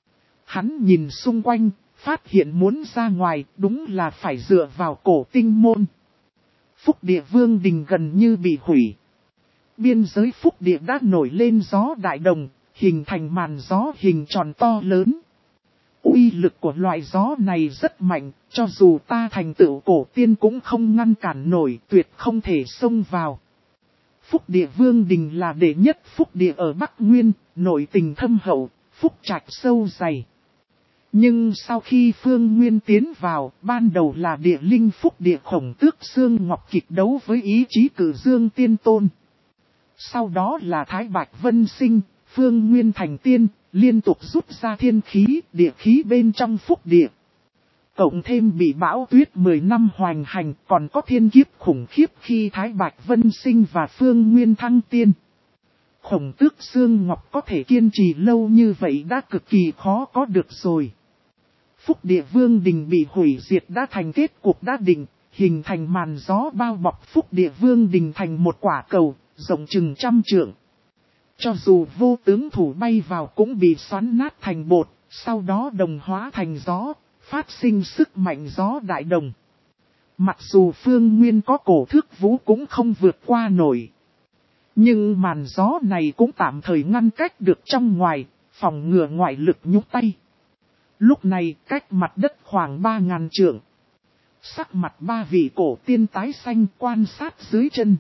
Hắn nhìn xung quanh, phát hiện muốn ra ngoài đúng là phải dựa vào cổ tinh môn. Phúc Địa Vương Đình gần như bị hủy. Biên giới Phúc Địa đã nổi lên gió đại đồng, hình thành màn gió hình tròn to lớn. Uy lực của loại gió này rất mạnh, cho dù ta thành tựu cổ tiên cũng không ngăn cản nổi, tuyệt không thể xông vào. Phúc Địa Vương Đình là đệ nhất Phúc Địa ở Bắc Nguyên, nội tình thâm hậu, phúc trạch sâu dày. Nhưng sau khi Phương Nguyên tiến vào, ban đầu là địa linh Phúc Địa Khổng Tước Xương Ngọc kịch đấu với ý chí Cử Dương Tiên Tôn. Sau đó là Thái Bạch Vân Sinh, Phương Nguyên thành tiên, liên tục rút ra thiên khí, địa khí bên trong Phúc Địa. Cộng thêm bị bão tuyết mười năm hoành hành, còn có thiên kiếp khủng khiếp khi Thái Bạch Vân Sinh và Phương Nguyên thăng tiên. Khổng Tước Xương Ngọc có thể kiên trì lâu như vậy đã cực kỳ khó có được rồi. Phúc Địa Vương Đình bị hủy diệt đã thành kết cục đã định, hình thành màn gió bao bọc Phúc Địa Vương Đình thành một quả cầu, rộng chừng trăm trượng. Cho dù vô tướng thủ bay vào cũng bị xoắn nát thành bột, sau đó đồng hóa thành gió, phát sinh sức mạnh gió đại đồng. Mặc dù Phương Nguyên có cổ thước vũ cũng không vượt qua nổi. Nhưng màn gió này cũng tạm thời ngăn cách được trong ngoài, phòng ngừa ngoại lực nhúc tay. Lúc này cách mặt đất khoảng ba ngàn trượng. Sắc mặt ba vị cổ tiên tái xanh quan sát dưới chân.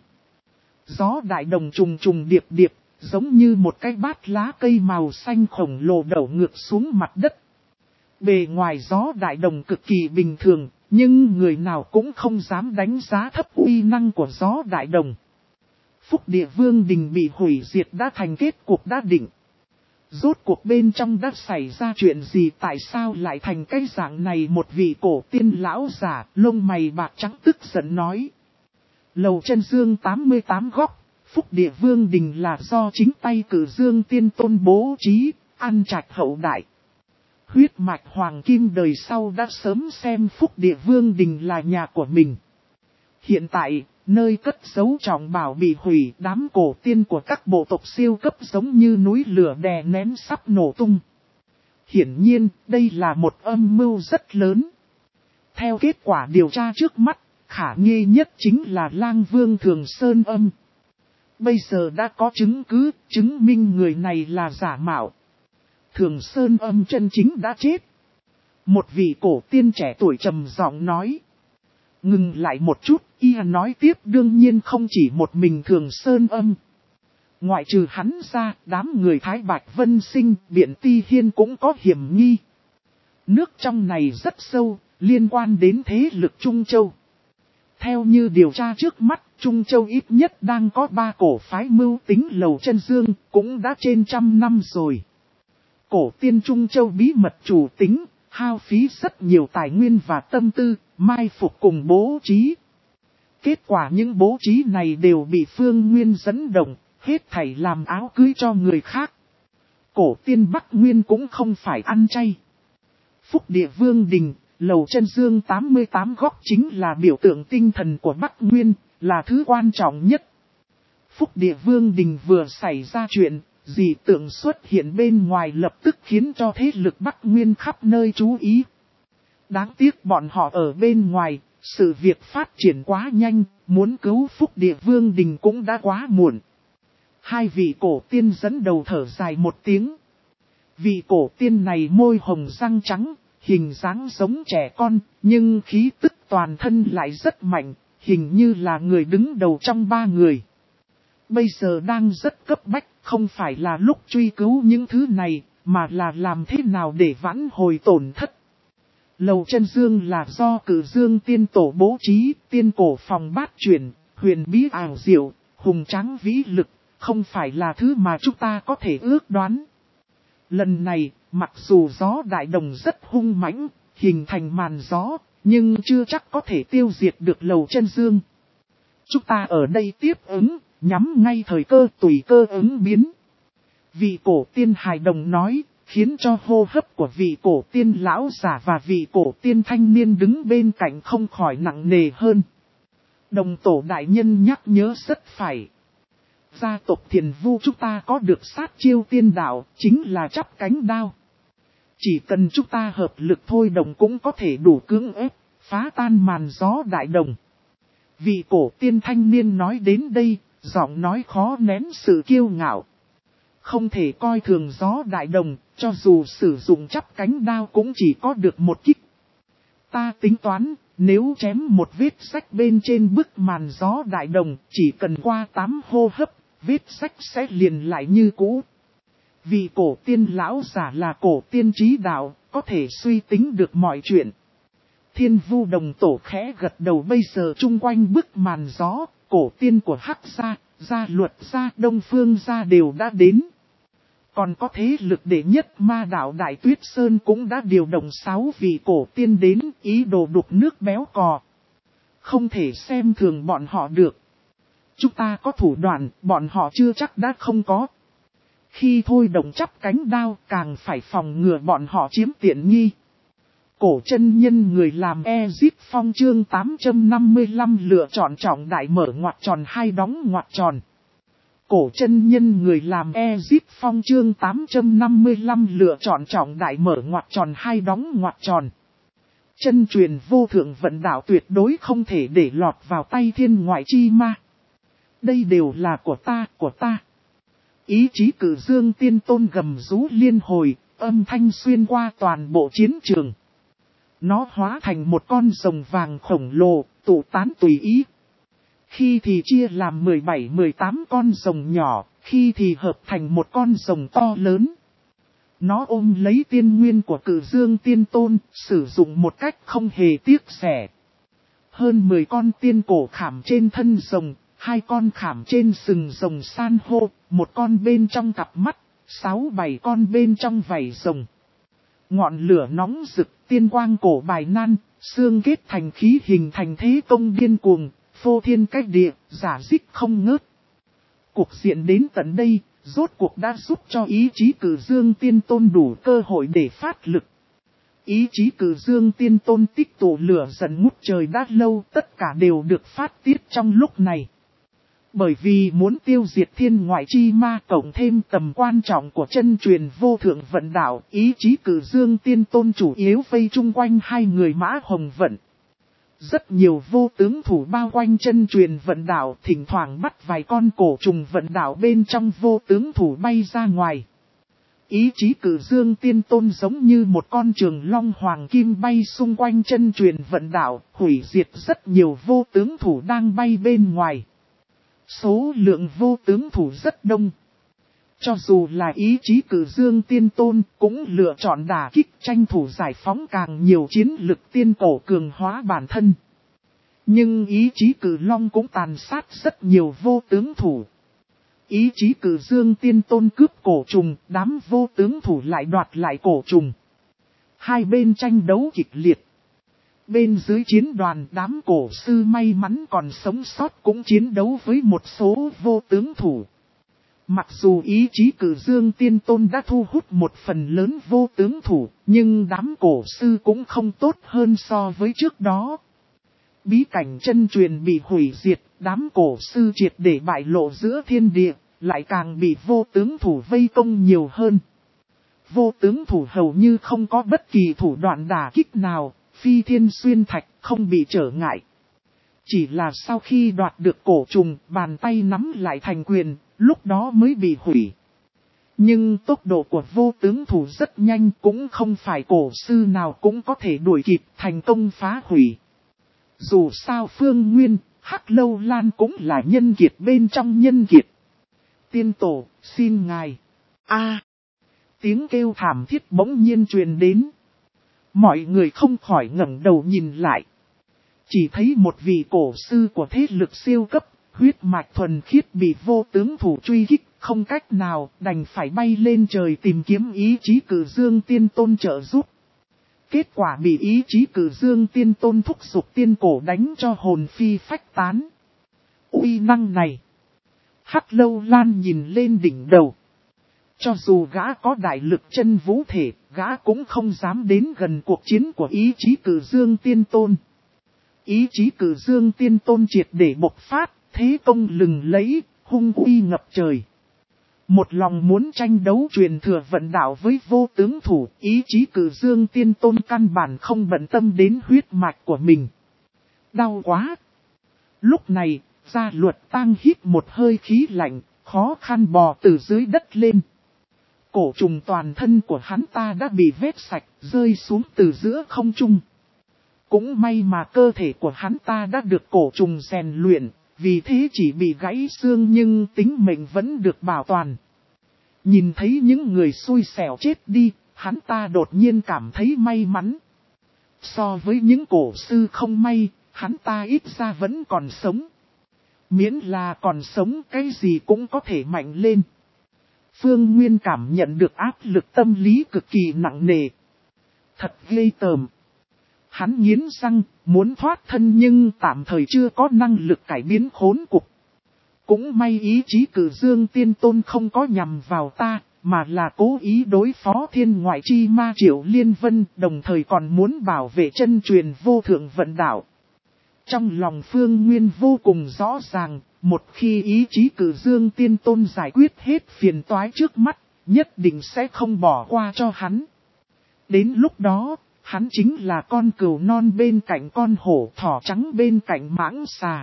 Gió đại đồng trùng trùng điệp điệp, giống như một cái bát lá cây màu xanh khổng lồ đổ ngược xuống mặt đất. Bề ngoài gió đại đồng cực kỳ bình thường, nhưng người nào cũng không dám đánh giá thấp uy năng của gió đại đồng. Phúc Địa Vương Đình bị hủy diệt đã thành kết cục đã định. Rốt cuộc bên trong đã xảy ra chuyện gì, tại sao lại thành cái dạng này? Một vị cổ tiên lão giả, lông mày bạc trắng tức giận nói. Lầu Chân Dương tám mươi tám góc, Phúc Địa Vương Đình là do chính tay Cử Dương Tiên Tôn bố trí, ăn trạch hậu đại. Huyết mạch hoàng kim đời sau đã sớm xem Phúc Địa Vương Đình là nhà của mình. Hiện tại, nơi cất giấu trọng bảo bị hủy, đám cổ tiên của các bộ tộc siêu cấp giống như núi lửa đè nén sắp nổ tung. Hiển nhiên, đây là một âm mưu rất lớn. Theo kết quả điều tra trước mắt, khả nghi nhất chính là Lang Vương Thường Sơn Âm. Bây giờ đã có chứng cứ, chứng minh người này là giả mạo, Thường Sơn Âm chân chính đã chết. Một vị cổ tiên trẻ tuổi trầm giọng nói. Ngừng lại một chút, y nói tiếp đương nhiên không chỉ một mình Thường Sơn Âm. Ngoại trừ hắn ra, đám người Thái Bạch Vân Sinh, Biện Ti Hiên cũng có hiểm nghi. Nước trong này rất sâu, liên quan đến thế lực Trung Châu. Theo như điều tra trước mắt, Trung Châu ít nhất đang có ba cổ phái mưu tính Lầu Chân Dương, cũng đã trên trăm năm rồi. Cổ tiên Trung Châu bí mật chủ tính, hao phí rất nhiều tài nguyên và tâm tư, mai phục cùng bố trí. Kết quả những bố trí này đều bị Phương Nguyên dẫn động, hết thảy làm áo cưới cho người khác. Cổ tiên Bắc Nguyên cũng không phải ăn chay. Phúc Địa Vương Đình, Lầu Chân Dương tám mươi tám góc chính là biểu tượng tinh thần của Bắc Nguyên, là thứ quan trọng nhất. Phúc Địa Vương Đình vừa xảy ra chuyện, dị tượng xuất hiện bên ngoài lập tức khiến cho thế lực Bắc Nguyên khắp nơi chú ý. Đáng tiếc bọn họ ở bên ngoài, sự việc phát triển quá nhanh, muốn cứu Phúc Địa Vương Đình cũng đã quá muộn. Hai vị cổ tiên dẫn đầu thở dài một tiếng. Vị cổ tiên này môi hồng răng trắng, hình dáng giống trẻ con, nhưng khí tức toàn thân lại rất mạnh, hình như là người đứng đầu trong ba người. Bây giờ đang rất cấp bách, không phải là lúc truy cứu những thứ này, mà là làm thế nào để vãn hồi tổn thất. Lầu Chân Dương là do Cử Dương tiên tổ bố trí, tiên cổ phòng bát chuyển, huyền bí ảo diệu, hùng tráng vĩ lực, không phải là thứ mà chúng ta có thể ước đoán. Lần này, mặc dù gió đại đồng rất hung mãnh, hình thành màn gió, nhưng chưa chắc có thể tiêu diệt được Lầu Chân Dương. Chúng ta ở đây tiếp ứng, nhắm ngay thời cơ tùy cơ ứng biến. Vị cổ tiên hài đồng nói, khiến cho hô hấp của vị cổ tiên lão giả và vị cổ tiên thanh niên đứng bên cạnh không khỏi nặng nề hơn. Đồng tổ đại nhân nhắc nhớ rất phải. Gia tộc Thiền Vu chúng ta có được sát chiêu tiên đạo, chính là chắp cánh đao. Chỉ cần chúng ta hợp lực thôi đồng cũng có thể đủ cưỡng ép, phá tan màn gió đại đồng. Vị cổ tiên thanh niên nói đến đây, giọng nói khó nén sự kiêu ngạo. Không thể coi thường gió đại đồng, cho dù sử dụng chắp cánh đao cũng chỉ có được một kích. Ta tính toán, nếu chém một vết rách bên trên bức màn gió đại đồng, chỉ cần qua tám hô hấp, vết rách sẽ liền lại như cũ. Vì cổ tiên lão giả là cổ tiên trí đạo, có thể suy tính được mọi chuyện. Thiên Vu đồng tổ khẽ gật đầu, bây giờ chung quanh bức màn gió, cổ tiên của Hắc gia, gia Luật gia, Đông Phương gia đều đã đến. Còn có thế lực đệ nhất Ma đạo Đại Tuyết Sơn cũng đã điều động sáu vị cổ tiên đến, ý đồ đục nước béo cò. Không thể xem thường bọn họ được. Chúng ta có thủ đoạn, bọn họ chưa chắc đã không có. Khi thôi động chắp cánh đao, càng phải phòng ngừa bọn họ chiếm tiện nghi. Cổ chân nhân người làm Ezip Phong chương tám trăm năm mươi lăm lựa chọn trọng đại mở ngoặc tròn hai đóng ngoặc tròn. Cổ chân nhân người làm Ezip Phong chương tám trăm năm mươi lăm lựa chọn trọng đại mở ngoặc tròn hai đóng ngoặc tròn. Chân truyền vô thượng vận đạo tuyệt đối không thể để lọt vào tay thiên ngoại chi ma. Đây đều là của ta, của ta. Ý chí Cử Dương tiên tôn gầm rú liên hồi, âm thanh xuyên qua toàn bộ chiến trường. Nó hóa thành một con rồng vàng khổng lồ, tụ tán tùy ý. Khi thì chia làm mười bảy mười tám con rồng nhỏ, khi thì hợp thành một con rồng to lớn. Nó ôm lấy tiên nguyên của Cử Dương tiên tôn, sử dụng một cách không hề tiếc rẻ. Hơn mười con tiên cổ khảm trên thân rồng, hai con khảm trên sừng rồng san hô, một con bên trong cặp mắt, sáu bảy con bên trong vảy rồng. Ngọn lửa nóng rực, tiên quang cổ bài nan, xương kết thành khí hình thành thế công điên cuồng, phô thiên cách địa, giả dích không ngớt. Cuộc diện đến tận đây, rốt cuộc đã giúp cho ý chí Cử Dương tiên tôn đủ cơ hội để phát lực. Ý chí Cử Dương tiên tôn tích tụ lửa giận ngút trời đã lâu, tất cả đều được phát tiết trong lúc này. Bởi vì muốn tiêu diệt thiên ngoại chi ma, cộng thêm tầm quan trọng của chân truyền vô thượng vận đạo, ý chí Cử Dương tiên tôn chủ yếu vây chung quanh hai người Mã Hồng Vận. Rất nhiều vô tướng thủ bao quanh chân truyền vận đạo, thỉnh thoảng bắt vài con cổ trùng vận đạo bên trong vô tướng thủ bay ra ngoài. Ý chí Cử Dương Tiên Tôn giống như một con trường long hoàng kim bay xung quanh chân truyền vận đạo, hủy diệt rất nhiều vô tướng thủ đang bay bên ngoài. Số lượng vô tướng thủ rất đông. Cho dù là ý chí Cử Dương Tiên Tôn cũng lựa chọn đả kích tranh thủ giải phóng càng nhiều chiến lực tiên cổ cường hóa bản thân. Nhưng ý chí Cử Long cũng tàn sát rất nhiều vô tướng thủ. Ý chí Cử Dương Tiên Tôn cướp cổ trùng, đám vô tướng thủ lại đoạt lại cổ trùng. Hai bên tranh đấu kịch liệt. Bên dưới chiến đoàn đám cổ sư may mắn còn sống sót cũng chiến đấu với một số vô tướng thủ. Mặc dù ý chí Cử Dương Tiên Tôn đã thu hút một phần lớn vô tướng thủ, nhưng đám cổ sư cũng không tốt hơn so với trước đó. Bí cảnh chân truyền bị hủy diệt, đám cổ sư triệt để bại lộ giữa thiên địa, lại càng bị vô tướng thủ vây công nhiều hơn. Vô tướng thủ hầu như không có bất kỳ thủ đoạn đả kích nào, phi thiên xuyên thạch không bị trở ngại. Chỉ là sau khi đoạt được cổ trùng, bàn tay nắm lại thành quyền, lúc đó mới bị hủy. Nhưng tốc độ của vô tướng thủ rất nhanh, cũng không phải cổ sư nào cũng có thể đuổi kịp thành công phá hủy. Dù sao Phương Nguyên, Hắc Lâu Lan cũng là nhân kiệt bên trong nhân kiệt. Tiên tổ, xin ngài. A, tiếng kêu thảm thiết bỗng nhiên truyền đến. Mọi người không khỏi ngẩng đầu nhìn lại. Chỉ thấy một vị cổ sư của thế lực siêu cấp, huyết mạch thuần khiết bị vô tướng thủ truy kích, không cách nào đành phải bay lên trời tìm kiếm ý chí Cử Dương Tiên Tôn trợ giúp. Kết quả bị ý chí Cử Dương Tiên Tôn thúc giục tiên cổ đánh cho hồn phi phách tán. Uy năng này. Hắc Lâu Lan nhìn lên đỉnh đầu. Cho dù gã có đại lực chân vũ thể, gã cũng không dám đến gần cuộc chiến của ý chí Cử Dương Tiên Tôn. Ý chí Cử Dương Tiên Tôn triệt để bộc phát, thế công lừng lẫy, hung uy ngập trời. Một lòng muốn tranh đấu truyền thừa vận đạo với vô tướng thủ, ý chí Cử Dương Tiên Tôn căn bản không bận tâm đến huyết mạch của mình. Đau quá! Lúc này, Gia Luật Tang hít một hơi khí lạnh, khó khăn bò từ dưới đất lên. Cổ trùng toàn thân của hắn ta đã bị vết sạch, rơi xuống từ giữa không trung. Cũng may mà cơ thể của hắn ta đã được cổ trùng rèn luyện, vì thế chỉ bị gãy xương nhưng tính mệnh vẫn được bảo toàn. Nhìn thấy những người xui xẻo chết đi, hắn ta đột nhiên cảm thấy may mắn. So với những cổ sư không may, hắn ta ít ra vẫn còn sống. Miễn là còn sống, cái gì cũng có thể mạnh lên. Phương Nguyên cảm nhận được áp lực tâm lý cực kỳ nặng nề. Thật ghê tởm. Hắn nghiến răng, muốn thoát thân nhưng tạm thời chưa có năng lực cải biến khốn cục. Cũng may ý chí Cử Dương Tiên Tôn không có nhằm vào ta, mà là cố ý đối phó thiên ngoại chi ma Triệu Liên Vân, đồng thời còn muốn bảo vệ chân truyền vô thượng vận đạo. Trong lòng Phương Nguyên vô cùng rõ ràng, một khi ý chí Cử Dương Tiên Tôn giải quyết hết phiền toái trước mắt, nhất định sẽ không bỏ qua cho hắn. Đến lúc đó, hắn chính là con cừu non bên cạnh con hổ, thỏ trắng bên cạnh mãng xà.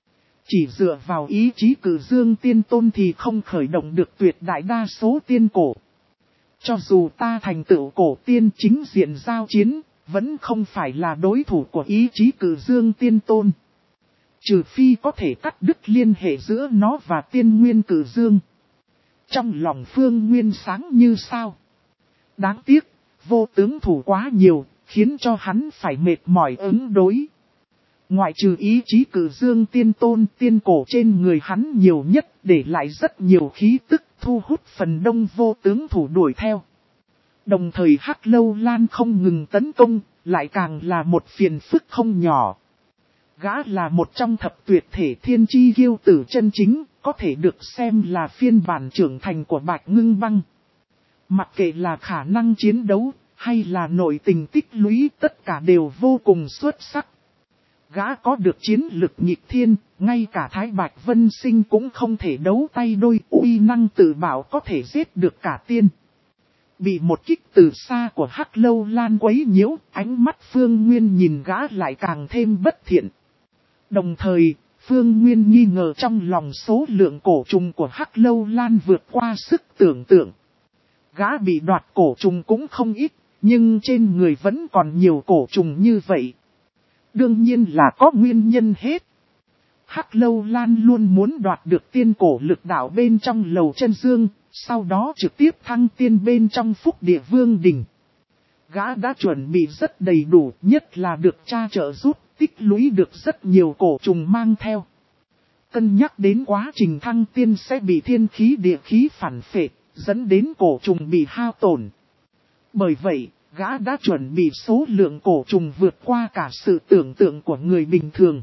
Chỉ dựa vào ý chí Cử Dương Tiên Tôn thì không khởi động được tuyệt đại đa số tiên cổ. Cho dù ta thành tựu cổ tiên chính diện giao chiến, vẫn không phải là đối thủ của ý chí Cử Dương Tiên Tôn. Trừ phi có thể cắt đứt liên hệ giữa nó và tiên nguyên Cử Dương. Trong lòng Phương Nguyên sáng như sao. Đáng tiếc, vô tướng thủ quá nhiều, khiến cho hắn phải mệt mỏi ứng đối. Ngoại trừ ý chí Cử Dương Tiên Tôn, tiên cổ trên người hắn nhiều nhất, để lại rất nhiều khí tức, thu hút phần đông vô tướng thủ đuổi theo. Đồng thời Hắc Lâu Lan không ngừng tấn công, lại càng là một phiền phức không nhỏ. Gã là một trong thập tuyệt thể thiên chi kiêu tử chân chính, có thể được xem là phiên bản trưởng thành của Bạch Ngưng Băng. Mặc kệ là khả năng chiến đấu, hay là nội tình tích lũy, tất cả đều vô cùng xuất sắc. Gã có được chiến lực nghịch thiên, ngay cả Thái Bạch Vân Sinh cũng không thể đấu tay đôi, uy năng tự bảo có thể giết được cả tiên. Bị một kích từ xa của Hắc Lâu Lan quấy nhiễu, ánh mắt Phương Nguyên nhìn gã lại càng thêm bất thiện. Đồng thời, Phương Nguyên nghi ngờ trong lòng số lượng cổ trùng của Hắc Lâu Lan vượt qua sức tưởng tượng. gã bị đoạt cổ trùng cũng không ít, nhưng trên người vẫn còn nhiều cổ trùng như vậy. Đương nhiên là có nguyên nhân hết. Hắc Lâu Lan luôn muốn đoạt được tiên cổ lực đạo bên trong Lầu Chân Dương, sau đó trực tiếp thăng tiên bên trong Phúc Địa Vương Đình. Gã đã chuẩn bị rất đầy đủ, nhất là được cha trợ giúp, tích lũy được rất nhiều cổ trùng mang theo. Cân nhắc đến quá trình thăng tiên sẽ bị thiên khí địa khí phản phệ, dẫn đến cổ trùng bị hao tổn. Bởi vậy, gã đã chuẩn bị số lượng cổ trùng vượt qua cả sự tưởng tượng của người bình thường.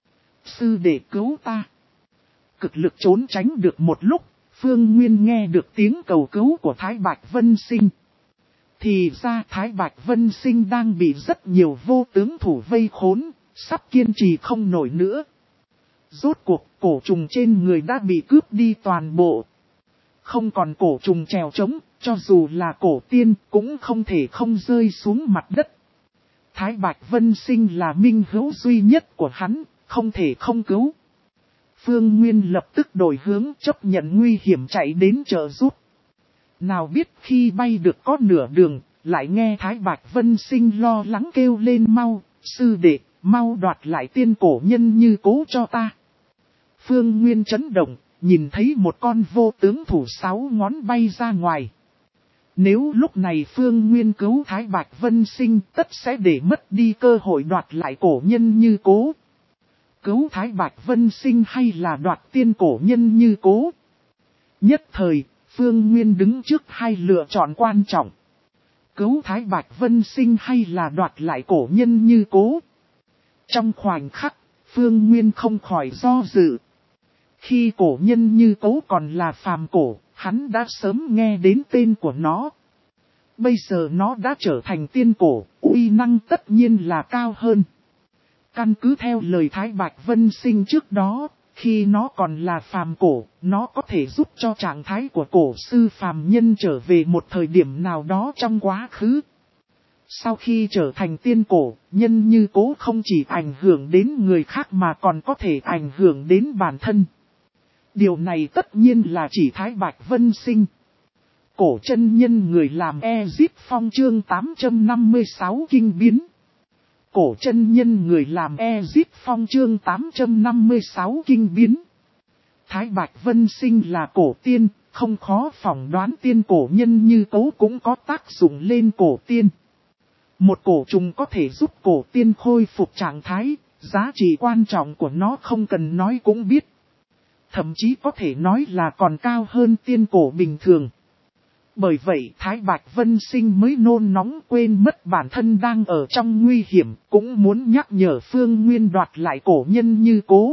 Sư đệ cứu ta. Cực lực trốn tránh được một lúc, Phương Nguyên nghe được tiếng cầu cứu của Thái Bạch Vân Sinh. Thì ra Thái Bạch Vân Sinh đang bị rất nhiều vô tướng thủ vây khốn, sắp kiên trì không nổi nữa. Rốt cuộc cổ trùng trên người đã bị cướp đi toàn bộ. Không còn cổ trùng trèo trống, cho dù là cổ tiên cũng không thể không rơi xuống mặt đất. Thái Bạch Vân Sinh là minh hữu duy nhất của hắn, không thể không cứu. Phương Nguyên lập tức đổi hướng chấp nhận nguy hiểm chạy đến trợ giúp. Nào biết khi bay được có nửa đường, lại nghe Thái Bạch Vân Sinh lo lắng kêu lên mau, sư đệ, mau đoạt lại tiên cổ nhân như cố cho ta. Phương Nguyên chấn động, nhìn thấy một con vô tướng thủ sáu ngón bay ra ngoài. Nếu lúc này Phương Nguyên cứu Thái Bạch Vân Sinh tất sẽ để mất đi cơ hội đoạt lại cổ nhân như cố. Cứu Thái Bạch Vân Sinh hay là đoạt tiên cổ nhân như cố? Nhất thời, Phương Nguyên đứng trước hai lựa chọn quan trọng. Cứu Thái Bạch Vân Sinh hay là đoạt lại cổ nhân như cố? Trong khoảnh khắc, Phương Nguyên không khỏi do dự. Khi cổ nhân như cố còn là phàm cổ, hắn đã sớm nghe đến tên của nó. Bây giờ nó đã trở thành tiên cổ, uy năng tất nhiên là cao hơn. Căn cứ theo lời Thái Bạch Vân Sinh trước đó, khi nó còn là phàm cổ, nó có thể giúp cho trạng thái của cổ sư phàm nhân trở về một thời điểm nào đó trong quá khứ. Sau khi trở thành tiên cổ, nhân như cố không chỉ ảnh hưởng đến người khác mà còn có thể ảnh hưởng đến bản thân. Điều này tất nhiên là chỉ Thái Bạch Vân Sinh. Cổ chân nhân người làm E-Zip Phong chương tám trăm năm mươi sáu kinh biến. Cổ chân nhân người làm E-Zip Phong chương tám trăm năm mươi sáu kinh biến. Thái Bạch Vân Sinh là cổ tiên, không khó phỏng đoán tiên cổ nhân như cố cũng có tác dụng lên cổ tiên. Một cổ trùng có thể giúp cổ tiên khôi phục trạng thái, giá trị quan trọng của nó không cần nói cũng biết. Thậm chí có thể nói là còn cao hơn tiên cổ bình thường. Bởi vậy Thái Bạch Vân Sinh mới nôn nóng quên mất bản thân đang ở trong nguy hiểm, cũng muốn nhắc nhở Phương Nguyên đoạt lại cổ nhân như cố.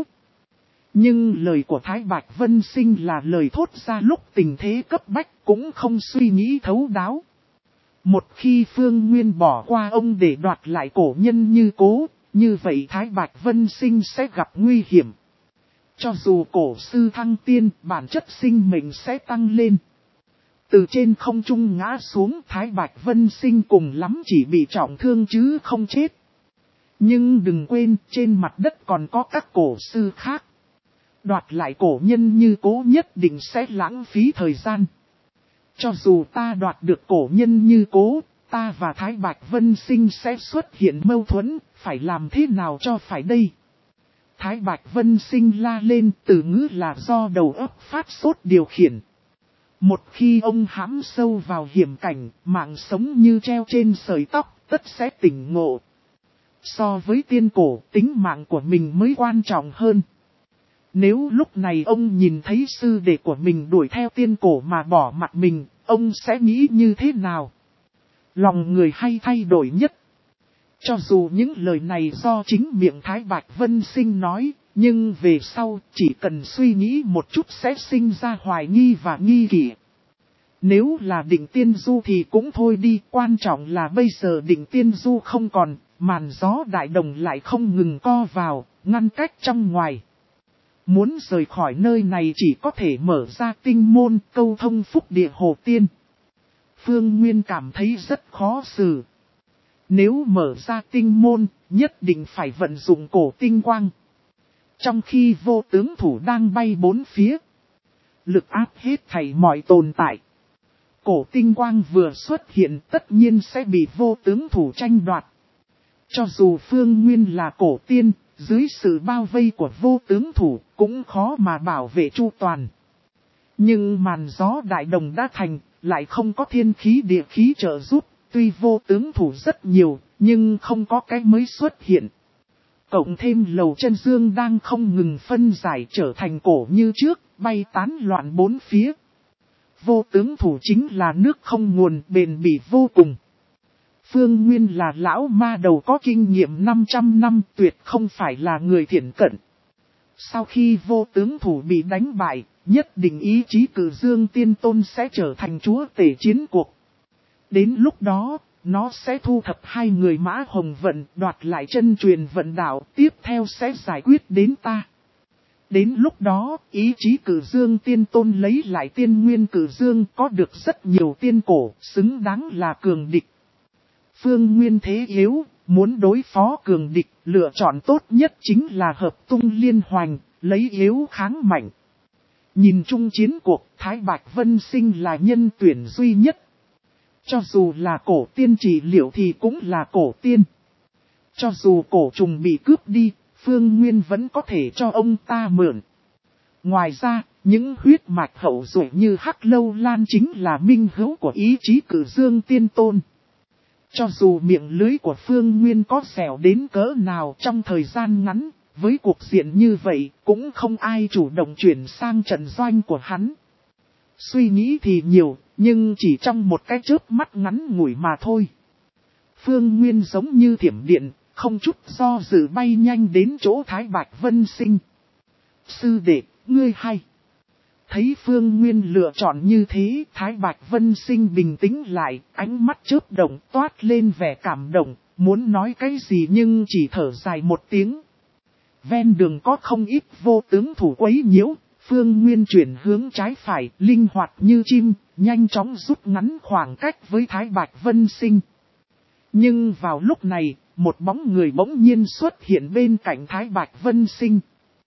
Nhưng lời của Thái Bạch Vân Sinh là lời thốt ra lúc tình thế cấp bách, cũng không suy nghĩ thấu đáo. Một khi Phương Nguyên bỏ qua ông để đoạt lại cổ nhân như cố, như vậy Thái Bạch Vân Sinh sẽ gặp nguy hiểm. Cho dù cổ sư thăng tiên, bản chất sinh mệnh sẽ tăng lên. Từ trên không trung ngã xuống, Thái Bạch Vân Sinh cùng lắm chỉ bị trọng thương chứ không chết. Nhưng đừng quên, trên mặt đất còn có các cổ sư khác. Đoạt lại cổ nhân như cố nhất định sẽ lãng phí thời gian. Cho dù ta đoạt được cổ nhân như cố, ta và Thái Bạch Vân Sinh sẽ xuất hiện mâu thuẫn, phải làm thế nào cho phải đây? Thái Bạch Vân Sinh la lên, từ ngữ là do đầu óc phát sốt điều khiển. Một khi ông hãm sâu vào hiểm cảnh, mạng sống như treo trên sợi tóc, tất sẽ tỉnh ngộ. So với tiên cổ, tính mạng của mình mới quan trọng hơn. Nếu lúc này ông nhìn thấy sư đệ của mình đuổi theo tiên cổ mà bỏ mặt mình, ông sẽ nghĩ như thế nào? Lòng người hay thay đổi nhất. Cho dù những lời này do chính miệng Thái Bạch Vân Sinh nói, nhưng về sau chỉ cần suy nghĩ một chút sẽ sinh ra hoài nghi và nghi kỵ. Nếu là Định Tiên Du thì cũng thôi đi, quan trọng là bây giờ Định Tiên Du không còn, màn gió đại đồng lại không ngừng co vào, ngăn cách trong ngoài. Muốn rời khỏi nơi này chỉ có thể mở ra tinh môn câu thông Phúc Địa Hồ Tiên. Phương Nguyên cảm thấy rất khó xử. Nếu mở ra tinh môn, nhất định phải vận dụng cổ tinh quang. Trong khi vô tướng thủ đang bay bốn phía, lực áp hết thảy mọi tồn tại. cổ tinh quang vừa xuất hiện tất nhiên sẽ bị vô tướng thủ tranh đoạt. Cho dù Phương Nguyên là cổ tiên, dưới sự bao vây của vô tướng thủ cũng khó mà bảo vệ chu toàn. Nhưng màn gió đại đồng đã thành, lại không có thiên khí địa khí trợ giúp, tuy vô tướng thủ rất nhiều, nhưng không có cái mới xuất hiện. Cộng thêm lầu chân dương đang không ngừng phân giải trở thành cổ như trước, bay tán loạn bốn phía. Vô tướng thủ chính là nước không nguồn bền bỉ vô cùng. Phương Nguyên là lão ma đầu có kinh nghiệm năm trăm năm, tuyệt không phải là người thiện cận. Sau khi vô tướng thủ bị đánh bại, nhất định ý chí Cử Dương Tiên Tôn sẽ trở thành chúa tể chiến cuộc. Đến lúc đó, nó sẽ thu thập hai người Mã Hồng Vận đoạt lại chân truyền vận đạo, tiếp theo sẽ giải quyết đến ta. Đến lúc đó, ý chí Cử Dương Tiên Tôn lấy lại tiên nguyên Cử Dương có được rất nhiều tiên cổ, xứng đáng là cường địch. Phương Nguyên thế yếu, muốn đối phó cường địch, lựa chọn tốt nhất chính là hợp tung liên hoành, lấy yếu kháng mạnh. Nhìn chung chiến cuộc, Thái Bạch Vân Sinh là nhân tuyển duy nhất. Cho dù là cổ tiên trị liệu thì cũng là cổ tiên. Cho dù cổ trùng bị cướp đi, Phương Nguyên vẫn có thể cho ông ta mượn. Ngoài ra, những huyết mạch hậu duệ như Hắc Lâu Lan chính là minh hữu của ý chí Cử Dương Tiên Tôn. Cho dù miệng lưới của Phương Nguyên có xẻo đến cỡ nào trong thời gian ngắn, với cuộc diện như vậy cũng không ai chủ động chuyển sang trận doanh của hắn. Suy nghĩ thì nhiều, nhưng chỉ trong một cái chớp mắt ngắn ngủi mà thôi. Phương Nguyên giống như thiểm điện, không chút do dự bay nhanh đến chỗ Thái Bạch Vân Sinh. Sư đệ, ngươi hay. Thấy Phương Nguyên lựa chọn như thế, Thái Bạch Vân Sinh bình tĩnh lại, ánh mắt chớp động toát lên vẻ cảm động, muốn nói cái gì nhưng chỉ thở dài một tiếng. Ven đường có không ít vô tướng thủ quấy nhiễu, Phương Nguyên chuyển hướng trái phải, linh hoạt như chim, nhanh chóng rút ngắn khoảng cách với Thái Bạch Vân Sinh. Nhưng vào lúc này, một bóng người bỗng nhiên xuất hiện bên cạnh Thái Bạch Vân Sinh.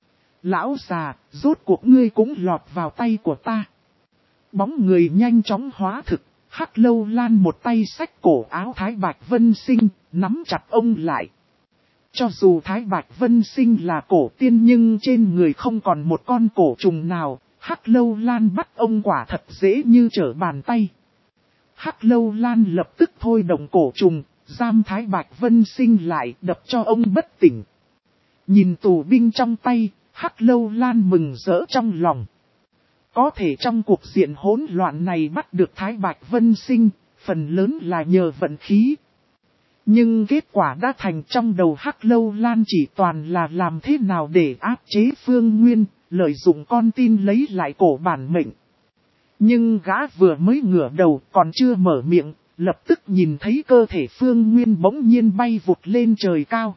Lão già, rốt cuộc ngươi cũng lọt vào tay của ta. Bóng người nhanh chóng hóa thực, Hắc Lâu Lan một tay xách cổ áo Thái Bạch Vân Sinh, nắm chặt ông lại. Cho dù Thái Bạch Vân Sinh là cổ tiên nhưng trên người không còn một con cổ trùng nào, Hắc Lâu Lan bắt ông quả thật dễ như trở bàn tay. Hắc Lâu Lan lập tức thôi động cổ trùng, giam Thái Bạch Vân Sinh lại, đập cho ông bất tỉnh. Nhìn tù binh trong tay, Hắc Lâu Lan mừng rỡ trong lòng. Có thể trong cuộc diện hỗn loạn này bắt được Thái Bạch Vân Sinh, phần lớn là nhờ vận khí. Nhưng kết quả đã thành, trong đầu Hắc Lâu Lan chỉ toàn là làm thế nào để áp chế Phương Nguyên, lợi dụng con tin lấy lại cổ bản mệnh. Nhưng gã vừa mới ngửa đầu còn chưa mở miệng, lập tức nhìn thấy cơ thể Phương Nguyên bỗng nhiên bay vụt lên trời cao.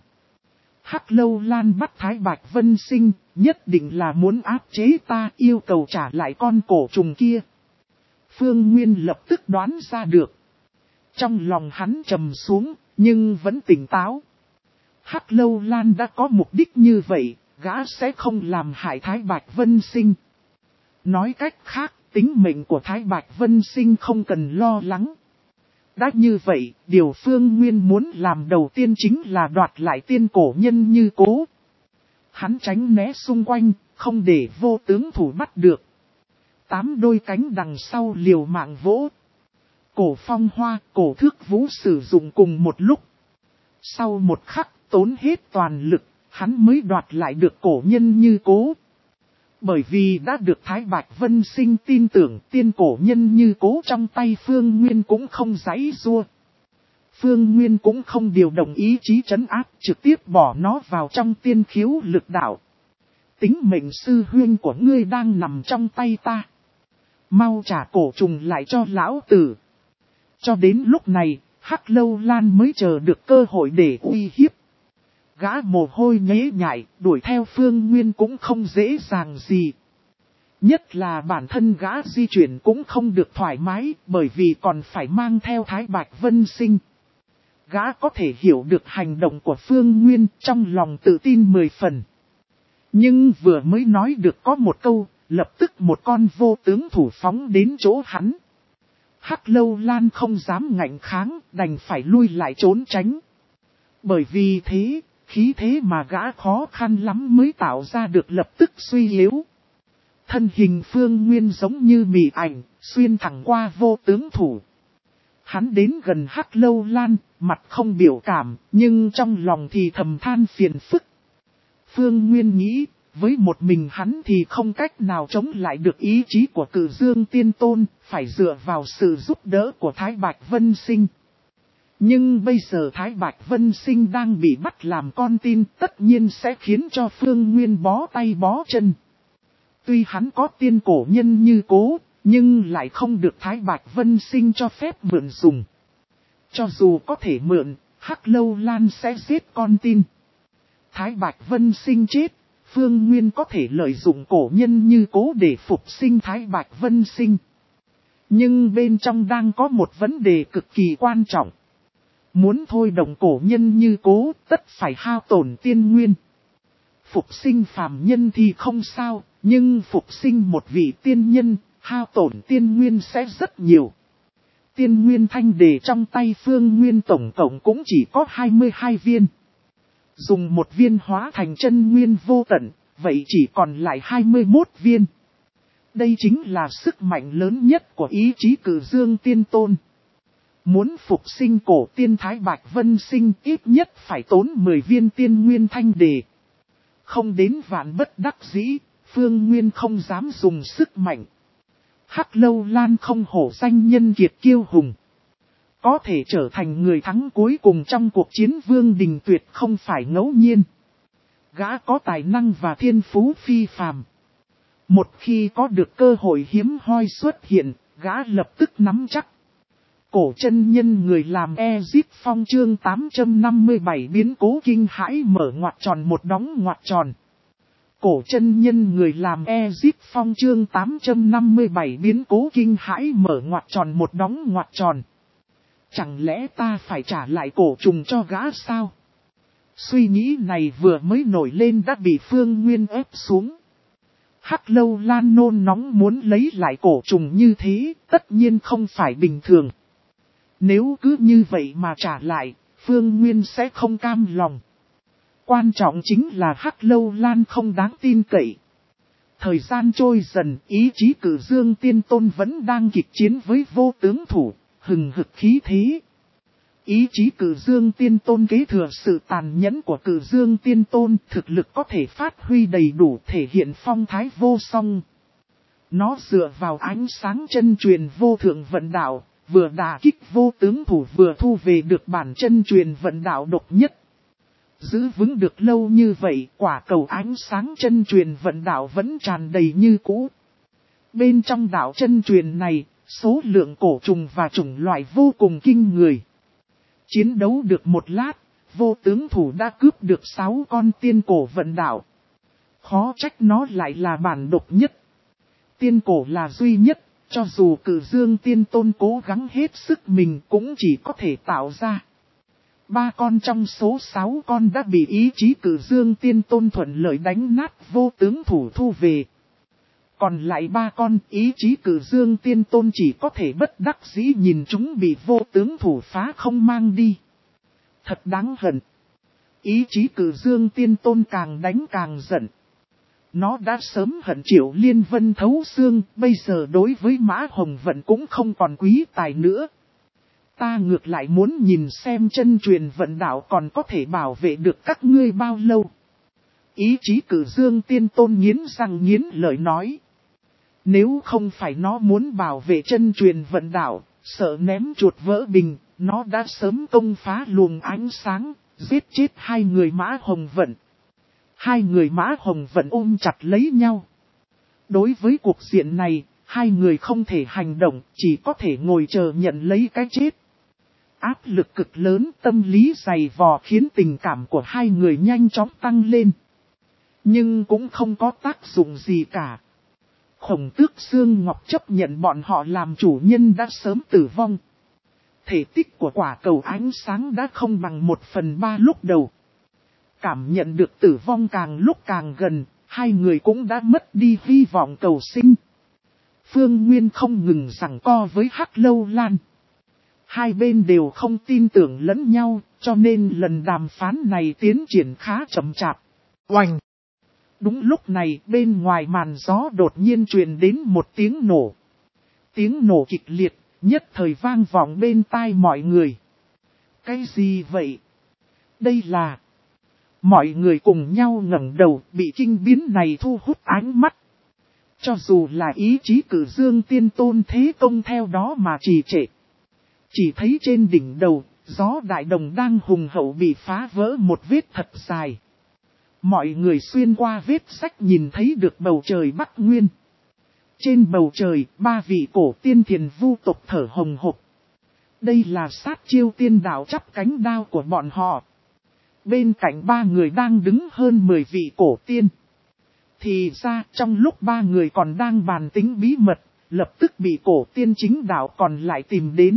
Hắc Lâu Lan bắt Thái Bạch Vân Sinh, nhất định là muốn áp chế ta, yêu cầu trả lại con cổ trùng kia. Phương Nguyên lập tức đoán ra được. Trong lòng hắn trầm xuống, nhưng vẫn tỉnh táo. Hắc Lâu Lan đã có mục đích như vậy, gã sẽ không làm hại Thái Bạch Vân Sinh. Nói cách khác, tính mệnh của Thái Bạch Vân Sinh không cần lo lắng. Đã như vậy, điều Phương Nguyên muốn làm đầu tiên chính là đoạt lại tiên cổ nhân Như Cố. Hắn tránh né xung quanh, không để vô tướng thủ bắt được. Tám đôi cánh đằng sau liều mạng vỗ. Cổ phong hoa, cổ thước vũ sử dụng cùng một lúc. Sau một khắc, tốn hết toàn lực, hắn mới đoạt lại được cổ nhân Như Cố. Bởi vì đã được Thái Bạch Vân Sinh tin tưởng, tiên cổ nhân Như Cố trong tay Phương Nguyên cũng không giãy giụa. Phương Nguyên cũng không điều động ý chí trấn áp, trực tiếp bỏ nó vào trong tiên khiếu lực đạo. Tính mệnh sư huynh của ngươi đang nằm trong tay ta. Mau trả cổ trùng lại cho lão tử. Cho đến lúc này, Hắc Lâu Lan mới chờ được cơ hội để uy hiếp. Gã mồ hôi nhễ nhại, đuổi theo Phương Nguyên cũng không dễ dàng gì. Nhất là bản thân gã di chuyển cũng không được thoải mái, bởi vì còn phải mang theo Thái Bạch Vân Sinh. Gã có thể hiểu được hành động của Phương Nguyên, trong lòng tự tin mười phần. Nhưng vừa mới nói được có một câu, lập tức một con vô tướng thủ phóng đến chỗ hắn. Hắc Lâu Lan không dám ngạnh kháng, đành phải lui lại trốn tránh. Bởi vì thế, khí thế mà gã khó khăn lắm mới tạo ra được lập tức suy yếu. Thân hình Phương Nguyên giống như mị ảnh, xuyên thẳng qua vô tướng thủ. Hắn đến gần Hắc Lâu Lan, mặt không biểu cảm, nhưng trong lòng thì thầm than phiền phức. Phương Nguyên nghĩ, với một mình hắn thì không cách nào chống lại được ý chí của Cử Dương Tiên Tôn, phải dựa vào sự giúp đỡ của Thái Bạch Vân Sinh. Nhưng bây giờ Thái Bạch Vân Sinh đang bị bắt làm con tin, tất nhiên sẽ khiến cho Phương Nguyên bó tay bó chân. Tuy hắn có tiên cổ nhân như Cố, nhưng lại không được Thái Bạch Vân Sinh cho phép mượn dùng. Cho dù có thể mượn, Hắc Lâu Lan sẽ giết con tin. Thái Bạch Vân Sinh chết, Phương Nguyên có thể lợi dụng cổ nhân như Cố để phục sinh Thái Bạch Vân Sinh. Nhưng bên trong đang có một vấn đề cực kỳ quan trọng. Muốn thôi động cổ nhân như Cố, tất phải hao tổn tiên nguyên. Phục sinh phàm nhân thì không sao, nhưng phục sinh một vị tiên nhân, hao tổn tiên nguyên sẽ rất nhiều. Tiên nguyên thanh đề trong tay Phương Nguyên tổng cộng cũng chỉ có hai mươi hai viên. Dùng một viên hóa thành chân nguyên vô tận, vậy chỉ còn lại hai mươi mốt viên. Đây chính là sức mạnh lớn nhất của ý chí Cử Dương Tiên Tôn. Muốn phục sinh cổ tiên Thái Bạch Vân Sinh ít nhất phải tốn mười viên tiên nguyên thanh đề. Không đến vạn bất đắc dĩ, Phương Nguyên không dám dùng sức mạnh. Hắc Lâu Lan không hổ danh nhân kiệt kiêu hùng. Có thể trở thành người thắng cuối cùng trong cuộc chiến Vương Đình Tuyệt không phải ngẫu nhiên. Gã có tài năng và thiên phú phi phàm. Một khi có được cơ hội hiếm hoi xuất hiện, gã lập tức nắm chắc. Cổ chân nhân người làm Ezip Phong chương tám trăm năm mươi bảy biến cố kinh hãi mở ngoặc tròn một đóng ngoặc tròn. Cổ chân nhân người làm Ezip Phong chương tám trăm năm mươi bảy biến cố kinh hãi mở ngoặc tròn một đóng ngoặc tròn. Chẳng lẽ ta phải trả lại cổ trùng cho gã sao? Suy nghĩ này vừa mới nổi lên đã bị Phương Nguyên ép xuống. Hắc Lâu Lan nôn nóng muốn lấy lại cổ trùng như thế, tất nhiên không phải bình thường. Nếu cứ như vậy mà trả lại, Phương Nguyên sẽ không cam lòng. Quan trọng chính là Hắc Lâu Lan không đáng tin cậy. Thời gian trôi dần, ý chí Cử Dương Tiên Tôn vẫn đang kịch chiến với vô tướng thủ, hừng hực khí thế. Ý chí Cử Dương Tiên Tôn kế thừa sự tàn nhẫn của Cử Dương Tiên Tôn, thực lực có thể phát huy đầy đủ thể hiện phong thái vô song. Nó dựa vào ánh sáng chân truyền vô thượng vận đạo, vừa đả kích vô tướng thủ vừa thu về được bản chân truyền vận đạo độc nhất. Giữ vững được lâu như vậy, quả cầu ánh sáng chân truyền vận đạo vẫn tràn đầy như cũ. Bên trong đạo chân truyền này, số lượng cổ trùng và chủng loại vô cùng kinh người. Chiến đấu được một lát, vô tướng thủ đã cướp được sáu con tiên cổ vận đạo. Khó trách nó lại là bản độc nhất. Tiên cổ là duy nhất, cho dù Cử Dương Tiên Tôn cố gắng hết sức mình cũng chỉ có thể tạo ra. Ba con trong số sáu con đã bị ý chí Cử Dương Tiên Tôn thuận lợi đánh nát vô tướng thủ thu về. Còn lại ba con ý chí Cử Dương Tiên Tôn chỉ có thể bất đắc dĩ nhìn chúng bị vô tướng thủ phá không mang đi. Thật đáng hận. Ý chí Cử Dương Tiên Tôn càng đánh càng giận. Nó đã sớm hận Triệu Liên Vân thấu xương, bây giờ đối với Mã Hồng Vận cũng không còn quý tài nữa. Ta ngược lại muốn nhìn xem chân truyền vận đạo còn có thể bảo vệ được các ngươi bao lâu. Ý chí Cử Dương Tiên Tôn nghiến răng nghiến lợi nói. Nếu không phải nó muốn bảo vệ chân truyền vận đạo, sợ ném chuột vỡ bình, nó đã sớm công phá luồng ánh sáng, giết chết hai người Mã Hồng Vận. Hai người Mã Hồng Vận ôm chặt lấy nhau. Đối với cuộc diện này, hai người không thể hành động, chỉ có thể ngồi chờ nhận lấy cái chết. Áp lực cực lớn, tâm lý dày vò khiến tình cảm của hai người nhanh chóng tăng lên. Nhưng cũng không có tác dụng gì cả. Khổng Tước Xương Ngọc chấp nhận bọn họ làm chủ nhân đã sớm tử vong. Thể tích của quả cầu ánh sáng đã không bằng một phần ba lúc đầu. Cảm nhận được tử vong càng lúc càng gần, hai người cũng đã mất đi hy vọng cầu sinh. Phương Nguyên không ngừng giằng co với Hắc Lâu Lan. Hai bên đều không tin tưởng lẫn nhau, cho nên lần đàm phán này tiến triển khá chậm chạp. Oanh! Đúng lúc này bên ngoài màn gió đột nhiên truyền đến một tiếng nổ. Tiếng nổ kịch liệt, nhất thời vang vọng bên tai mọi người. Cái gì vậy? Đây là... Mọi người cùng nhau ngẩng đầu, bị kinh biến này thu hút ánh mắt. Cho dù là ý chí cử dương tiên tôn thế công theo đó mà trì trệ. Chỉ thấy trên đỉnh đầu, gió đại đồng đang hùng hậu bị phá vỡ một vết thật dài. Mọi người xuyên qua vết sách nhìn thấy được bầu trời Bắc Nguyên. Trên bầu trời, ba vị cổ tiên thiền vu tộc thở hồng hộc. Đây là sát chiêu tiên đạo chắp cánh đao của bọn họ. Bên cạnh ba người đang đứng hơn mười vị cổ tiên. Thì ra trong lúc ba người còn đang bàn tính bí mật, lập tức bị cổ tiên chính đạo còn lại tìm đến.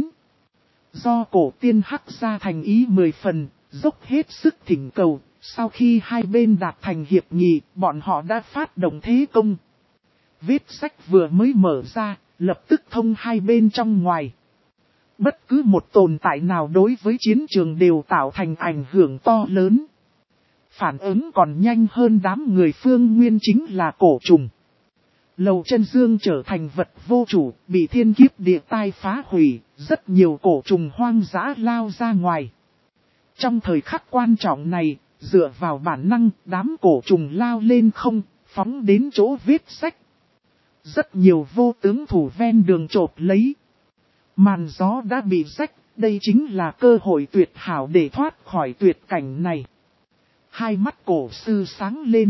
Do cổ tiên hắc ra thành ý mười phần, dốc hết sức thỉnh cầu, sau khi hai bên đạt thành hiệp nghị, bọn họ đã phát động thế công. Vết sách vừa mới mở ra, lập tức thông hai bên trong ngoài. Bất cứ một tồn tại nào đối với chiến trường đều tạo thành ảnh hưởng to lớn. Phản ứng còn nhanh hơn đám người Phương Nguyên chính là cổ trùng. Lầu Chân Dương trở thành vật vô chủ, bị thiên kiếp địa tai phá hủy, rất nhiều cổ trùng hoang dã lao ra ngoài. Trong thời khắc quan trọng này, dựa vào bản năng, đám cổ trùng lao lên không, phóng đến chỗ vết sách. Rất nhiều vô tướng thủ ven đường chộp lấy. Màn gió đã bị rách, đây chính là cơ hội tuyệt hảo để thoát khỏi tuyệt cảnh này. Hai mắt cổ sư sáng lên.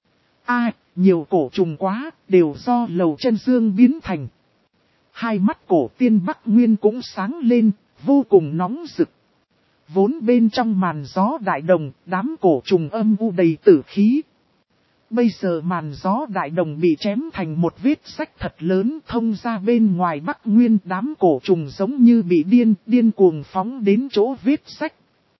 A, nhiều cổ trùng quá, đều do Lầu Chân Dương biến thành. Hai mắt cổ tiên Bắc Nguyên cũng sáng lên, vô cùng nóng rực. Vốn bên trong màn gió đại đồng, đám cổ trùng âm u đầy tử khí. Bây giờ màn gió đại đồng bị chém thành một vết rách thật lớn thông ra bên ngoài Bắc Nguyên, đám cổ trùng giống như bị điên, điên cuồng phóng đến chỗ vết rách.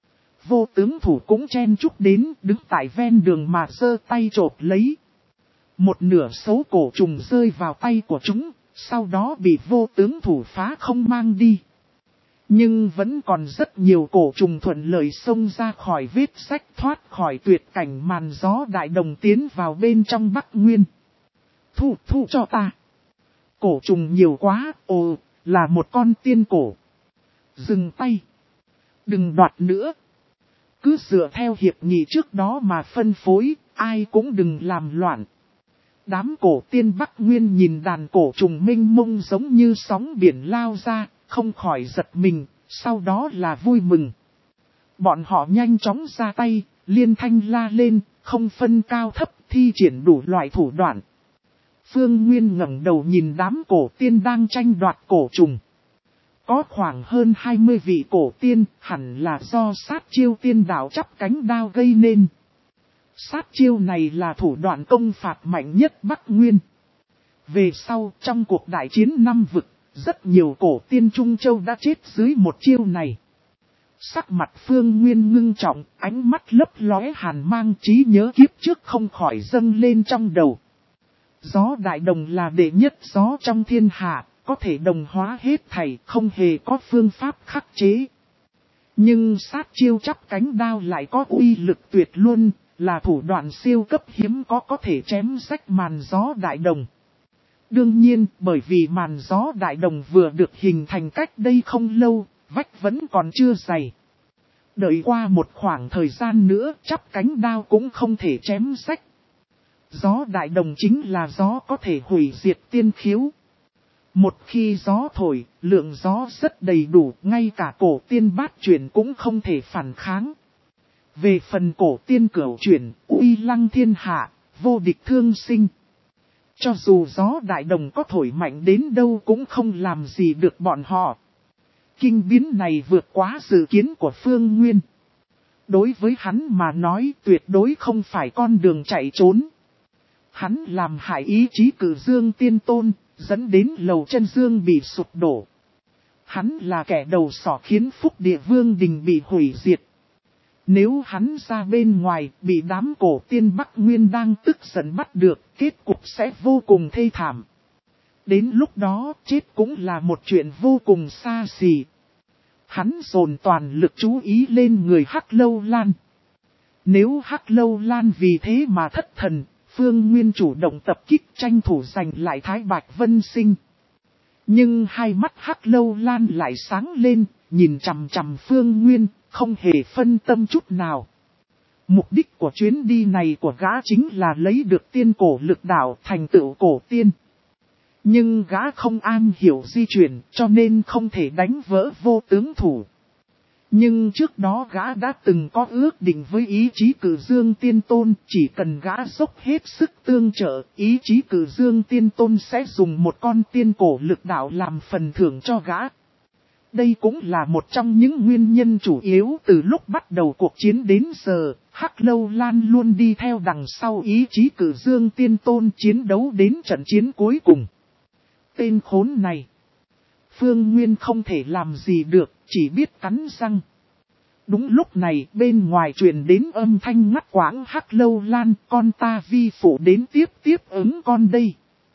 Vô tướng thủ cũng chen chúc đến, đứng tại ven đường mà giơ tay chộp lấy. Một nửa số cổ trùng rơi vào tay của chúng, sau đó bị vô tướng thủ phá không mang đi. Nhưng vẫn còn rất nhiều cổ trùng thuận lợi xông ra khỏi vết rách, thoát khỏi tuyệt cảnh màn gió đại đồng tiến vào bên trong Bắc Nguyên. Thu, thu cho ta. Cổ trùng nhiều quá, ồ, là một con tiên cổ. Dừng tay. Đừng đoạt nữa. Cứ dựa theo hiệp nghị trước đó mà phân phối, ai cũng đừng làm loạn. Đám cổ tiên Bắc Nguyên nhìn đàn cổ trùng mênh mông giống như sóng biển lao ra, không khỏi giật mình, sau đó là vui mừng. Bọn họ nhanh chóng ra tay, liên thanh la lên, không phân cao thấp, thi triển đủ loại thủ đoạn. Phương Nguyên ngẩng đầu nhìn đám cổ tiên đang tranh đoạt cổ trùng. Có khoảng hơn hai mươi vị cổ tiên, hẳn là do sát chiêu tiên đạo chắp cánh đao gây nên. Sát chiêu này là thủ đoạn công phạt mạnh nhất Bắc Nguyên. Về sau, trong cuộc đại chiến năm vực, rất nhiều cổ tiên Trung Châu đã chết dưới một chiêu này. Sắc mặt Phương Nguyên ngưng trọng, ánh mắt lấp lóe hàn mang, trí nhớ kiếp trước không khỏi dâng lên trong đầu. Gió đại đồng là đệ nhất gió trong thiên hạ, có thể đồng hóa hết thảy, không hề có phương pháp khắc chế. Nhưng sát chiêu chắp cánh đao lại có uy lực tuyệt luân, là thủ đoạn siêu cấp hiếm có có thể chém rách màn gió đại đồng. Đương nhiên, bởi vì màn gió đại đồng vừa được hình thành cách đây không lâu, vách vẫn còn chưa dày. Đợi qua một khoảng thời gian nữa, chắp cánh đao cũng không thể chém rách. Gió đại đồng chính là gió có thể hủy diệt tiên khiếu. Một khi gió thổi, lượng gió rất đầy đủ, ngay cả cổ tiên bát chuyển cũng không thể phản kháng. Về phần cổ tiên cửu chuyển, uy lăng thiên hạ, vô địch thương sinh. Cho dù gió đại đồng có thổi mạnh đến đâu cũng không làm gì được bọn họ. Kinh biến này vượt quá dự kiến của Phương Nguyên. Đối với hắn mà nói tuyệt đối không phải con đường chạy trốn. Hắn làm hại ý chí cử dương tiên tôn, dẫn đến Lầu Chân Dương bị sụp đổ. Hắn là kẻ đầu sỏ khiến Phúc Địa Vương Đình bị hủy diệt. Nếu hắn ra bên ngoài bị đám cổ tiên Bắc Nguyên đang tức giận bắt được, kết cục sẽ vô cùng thê thảm. Đến lúc đó chết cũng là một chuyện vô cùng xa xỉ. Hắn dồn toàn lực chú ý lên người Hắc Lâu Lan. Nếu Hắc Lâu Lan vì thế mà thất thần, Phương Nguyên chủ động tập kích tranh thủ giành lại Thái Bạch Vân Sinh. Nhưng hai mắt Hắc Lâu Lan lại sáng lên, nhìn chằm chằm Phương Nguyên, không hề phân tâm chút nào. Mục đích của chuyến đi này của gã chính là lấy được tiên cổ lực đạo thành tựu cổ tiên. Nhưng gã không am hiểu di chuyển cho nên không thể đánh vỡ vô tướng thủ. Nhưng trước đó gã đã từng có ước định với ý chí Cử Dương Tiên Tôn, chỉ cần gã dốc hết sức tương trợ, ý chí Cử Dương Tiên Tôn sẽ dùng một con tiên cổ lực đạo làm phần thưởng cho gã. Đây cũng là một trong những nguyên nhân chủ yếu từ lúc bắt đầu cuộc chiến đến giờ, Hắc Lâu Lan luôn đi theo đằng sau ý chí Cử Dương Tiên Tôn chiến đấu đến trận chiến cuối cùng. Tên khốn này, Phương Nguyên không thể làm gì được, chỉ biết cắn răng. Đúng lúc này bên ngoài truyền đến âm thanh ngắt quãng. Hắc Lâu Lan, con ta vi phụ đến tiếp tiếp ứng con đây.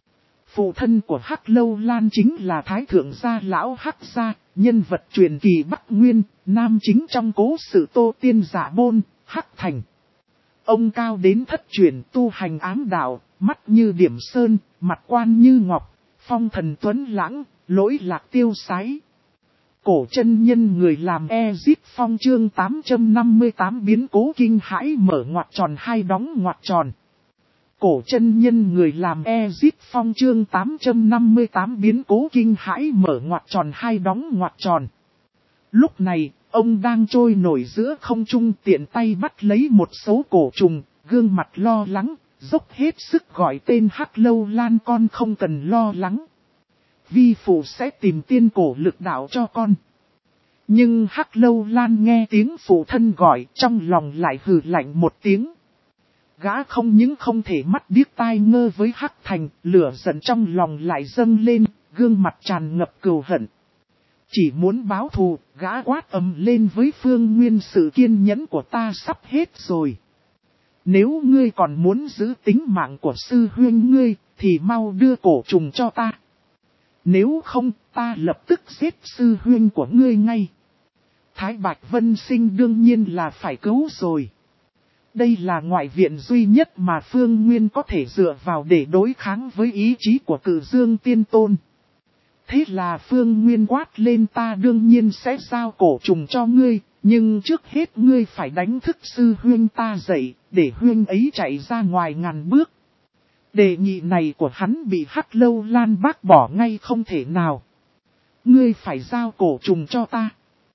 Phụ thân của Hắc Lâu Lan chính là Thái Thượng gia lão Hắc gia, nhân vật truyền kỳ Bắc Nguyên, nam chính trong cố sự Tô Tiên Giả Bôn, Hắc Thành. Ông cao đến thất truyền tu hành ám đạo, mắt như điểm sơn, mặt quan như ngọc, phong thần tuấn lãng, lỗi lạc tiêu sái. Cổ chân nhân người làm Ezip Phong chương tám trăm năm mươi tám biến cố kinh hãi mở ngoặc tròn hai đóng ngoặc tròn. Cổ chân nhân người làm Ezip Phong chương tám trăm năm mươi tám biến cố kinh hãi mở ngoặc tròn hai đóng ngoặc tròn. Lúc này, ông đang trôi nổi giữa không trung tiện tay bắt lấy một số cổ trùng, gương mặt lo lắng, dốc hết sức gọi tên Hắc Lâu Lan con không cần lo lắng. Vi phụ sẽ tìm tiên cổ lực đạo cho con. Nhưng Hắc Lâu Lan nghe tiếng phụ thân gọi trong lòng lại hừ lạnh một tiếng. Gã không những không thể mắt điếc tai ngơ với Hắc Thành, lửa giận trong lòng lại dâng lên, gương mặt tràn ngập cừu hận. Chỉ muốn báo thù, gã quát ầm lên với Phương Nguyên sự kiên nhẫn của ta sắp hết rồi. Nếu ngươi còn muốn giữ tính mạng của sư huynh ngươi, thì mau đưa cổ trùng cho ta. Nếu không, ta lập tức giết sư huynh của ngươi ngay. Thái Bạch Vân Sinh đương nhiên là phải cứu rồi. Đây là ngoại viện duy nhất mà Phương Nguyên có thể dựa vào để đối kháng với ý chí của Cử Dương Tiên Tôn. Thế là Phương Nguyên quát lên ta đương nhiên sẽ giao cổ trùng cho ngươi, nhưng trước hết ngươi phải đánh thức sư huynh ta dậy, để huynh ấy chạy ra ngoài ngàn bước. Đề nghị này của hắn bị Hắc Lâu Lan bác bỏ ngay không thể nào. Ngươi phải giao cổ trùng cho ta.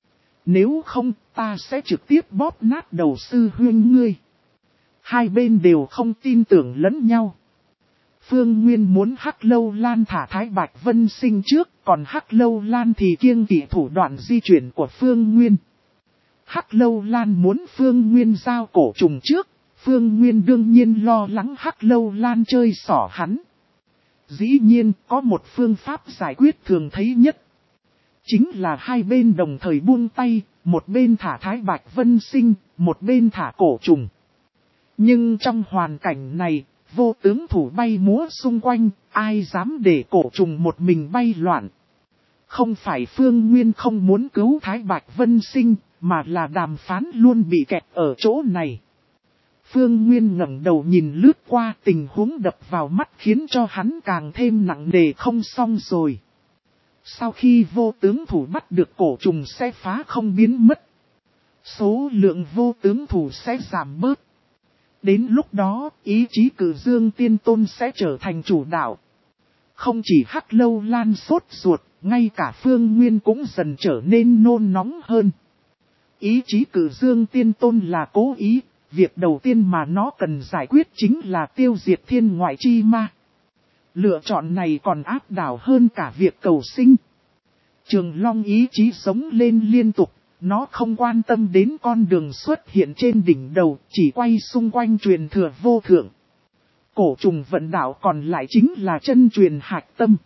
Nếu không, ta sẽ trực tiếp bóp nát đầu sư huynh ngươi. Hai bên đều không tin tưởng lẫn nhau. Phương Nguyên muốn Hắc Lâu Lan thả Thái Bạch Vân Sinh trước, còn Hắc Lâu Lan thì kiêng kỵ thủ đoạn di chuyển của Phương Nguyên. Hắc Lâu Lan muốn Phương Nguyên giao cổ trùng trước, Phương Nguyên đương nhiên lo lắng Hắc Lâu Lan chơi xỏ hắn. Dĩ nhiên có một phương pháp giải quyết thường thấy nhất. Chính là hai bên đồng thời buông tay, một bên thả Thái Bạch Vân Sinh, một bên thả cổ trùng. Nhưng trong hoàn cảnh này, vô tướng thủ bay múa xung quanh, ai dám để cổ trùng một mình bay loạn. Không phải Phương Nguyên không muốn cứu Thái Bạch Vân Sinh, mà là đàm phán luôn bị kẹt ở chỗ này. Phương Nguyên ngẩng đầu nhìn lướt qua, tình huống đập vào mắt khiến cho hắn càng thêm nặng nề không xong rồi. Sau khi vô tướng thủ bắt được cổ trùng sẽ phá không biến mất. Số lượng vô tướng thủ sẽ giảm bớt. Đến lúc đó, ý chí Cử Dương Tiên Tôn sẽ trở thành chủ đạo. Không chỉ Hắc Lâu Lan sốt ruột, ngay cả Phương Nguyên cũng dần trở nên nôn nóng hơn. Ý chí Cử Dương Tiên Tôn là cố ý, việc đầu tiên mà nó cần giải quyết chính là tiêu diệt thiên ngoại chi ma. Lựa chọn này còn áp đảo hơn cả việc cầu sinh. Trường Long ý chí sống lên liên tục, nó không quan tâm đến con đường xuất hiện trên đỉnh đầu, chỉ quay xung quanh truyền thừa vô thượng. Cổ trùng vận đạo còn lại chính là chân truyền hạch tâm.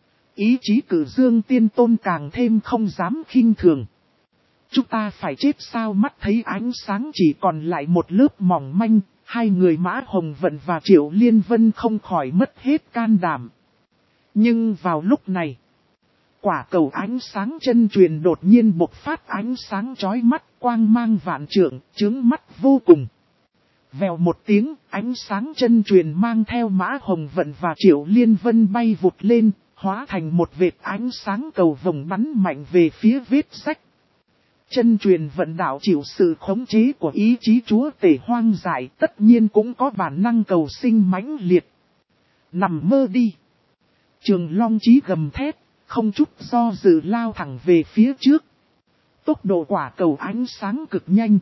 Ý chí Cử Dương Tiên Tôn càng thêm không dám khinh thường. Chúng ta phải chết sao? Mắt thấy ánh sáng chỉ còn lại một lớp mỏng manh, hai người Mã Hồng Vận và Triệu Liên Vân không khỏi mất hết can đảm. Nhưng vào lúc này, quả cầu ánh sáng chân truyền đột nhiên bộc phát ánh sáng chói mắt, quang mang vạn trượng, chướng mắt vô cùng. Vèo một tiếng, ánh sáng chân truyền mang theo Mã Hồng Vận và Triệu Liên Vân bay vụt lên, hóa thành một vệt ánh sáng cầu vồng bắn mạnh về phía vết rách. Chân truyền vận đạo chịu sự khống chế của ý chí chúa tể hoang dại, tất nhiên cũng có bản năng cầu sinh mãnh liệt. Nằm mơ đi. Trường Long Chí gầm thét, không chút do dự lao thẳng về phía trước. Tốc độ quả cầu ánh sáng cực nhanh.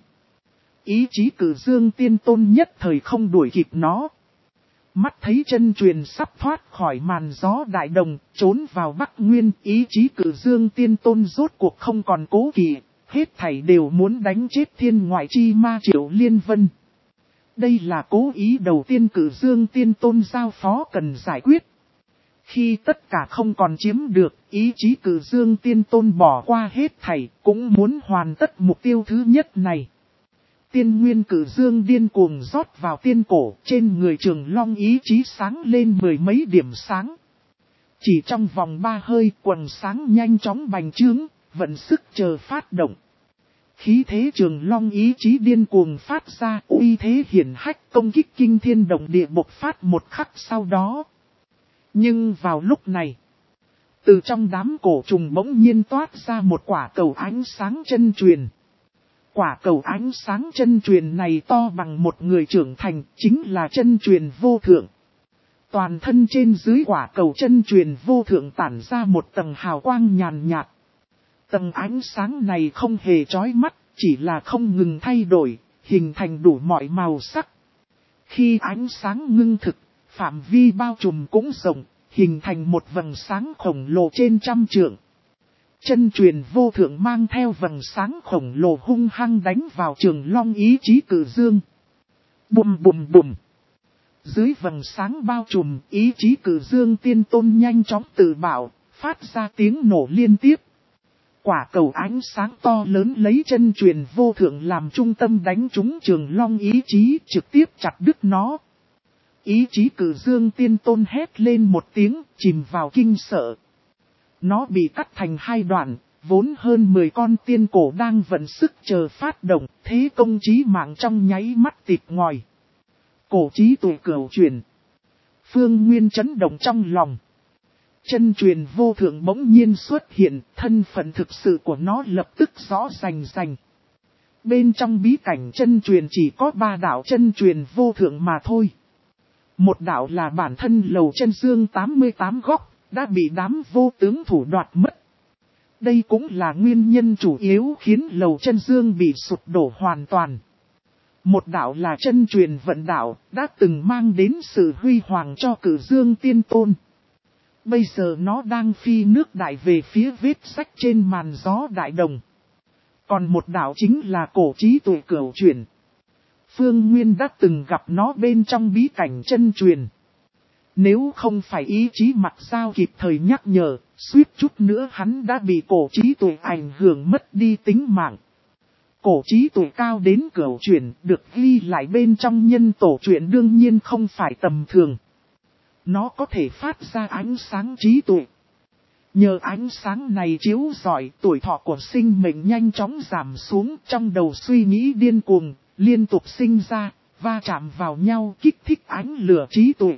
Ý chí Cử Dương Tiên Tôn nhất thời không đuổi kịp nó. Mắt thấy chân truyền sắp thoát khỏi màn gió đại đồng, trốn vào Bắc Nguyên, ý chí Cử Dương Tiên Tôn rốt cuộc không còn cố kỵ, hết thảy đều muốn đánh chết thiên ngoại chi ma Triệu Liên Vân. Đây là cố ý đầu tiên Cử Dương Tiên Tôn giao phó cần giải quyết. Khi tất cả không còn chiếm được, ý chí Cử Dương Tiên Tôn bỏ qua hết thảy, cũng muốn hoàn tất mục tiêu thứ nhất này. Tiên nguyên Cử Dương điên cuồng rót vào tiên cổ, trên người Trường Long ý chí sáng lên mười mấy điểm sáng. Chỉ trong vòng ba hơi, quần sáng nhanh chóng bành trướng, vận sức chờ phát động. Khí thế Trường Long ý chí điên cuồng phát ra, uy thế hiển hách, công kích kinh thiên động địa bộc phát một khắc sau đó. Nhưng vào lúc này, từ trong đám cổ trùng bỗng nhiên toát ra một quả cầu ánh sáng chân truyền. Quả cầu ánh sáng chân truyền này to bằng một người trưởng thành, chính là chân truyền vô thượng. Toàn thân trên dưới quả cầu chân truyền vô thượng tản ra một tầng hào quang nhàn nhạt. Tầng ánh sáng này không hề chói mắt, chỉ là không ngừng thay đổi, hình thành đủ mọi màu sắc. Khi ánh sáng ngưng thực, phạm vi bao trùm cũng rộng, hình thành một vầng sáng khổng lồ trên trăm trượng. Chân truyền vô thượng mang theo vầng sáng khổng lồ hung hăng đánh vào Trường Long ý chí Cử Dương. Bùm bùm bùm. Dưới vầng sáng bao trùm, ý chí Cử Dương Tiên Tôn nhanh chóng tự bảo, phát ra tiếng nổ liên tiếp. Quả cầu ánh sáng to lớn lấy chân truyền vô thượng làm trung tâm đánh trúng Trường Long ý chí, trực tiếp chặt đứt nó. Ý chí Cử Dương Tiên Tôn hét lên một tiếng, chìm vào kinh sợ. Nó bị cắt thành hai đoạn, vốn hơn mười con tiên cổ đang vận sức chờ phát động, thế công chí mạng trong nháy mắt tịt ngòi. Cổ chí tuổi cửu truyền. Phương Nguyên chấn động trong lòng. Chân truyền vô thượng bỗng nhiên xuất hiện, thân phận thực sự của nó lập tức rõ rành rành. Bên trong bí cảnh chân truyền chỉ có ba đạo chân truyền vô thượng mà thôi. Một đạo là bản thân Lầu Chân Dương tám mươi tám góc, đã bị đám vô tướng thủ đoạt mất. Đây cũng là nguyên nhân chủ yếu khiến Lầu Chân Dương bị sụp đổ hoàn toàn. Một đạo là chân truyền vận đạo, đã từng mang đến sự huy hoàng cho Cử Dương Tiên Tôn. Bây giờ nó đang phi nước đại về phía vết rách trên màn gió đại đồng. Còn một đạo chính là cổ chí tuổi cửu truyền. Phương Nguyên đã từng gặp nó bên trong bí cảnh chân truyền. Nếu không phải ý chí mặt sao kịp thời nhắc nhở, suýt chút nữa hắn đã bị cổ chí tuổi ảnh hưởng mất đi tính mạng. Cổ chí tuổi cao đến cửu truyền, được ghi lại bên trong nhân tổ truyện đương nhiên không phải tầm thường. Nó có thể phát ra ánh sáng trí tuệ. Nhờ ánh sáng này chiếu rọi, tuổi thọ của sinh mệnh nhanh chóng giảm xuống, trong đầu suy nghĩ điên cuồng, liên tục sinh ra, va chạm vào nhau kích thích ánh lửa trí tuệ.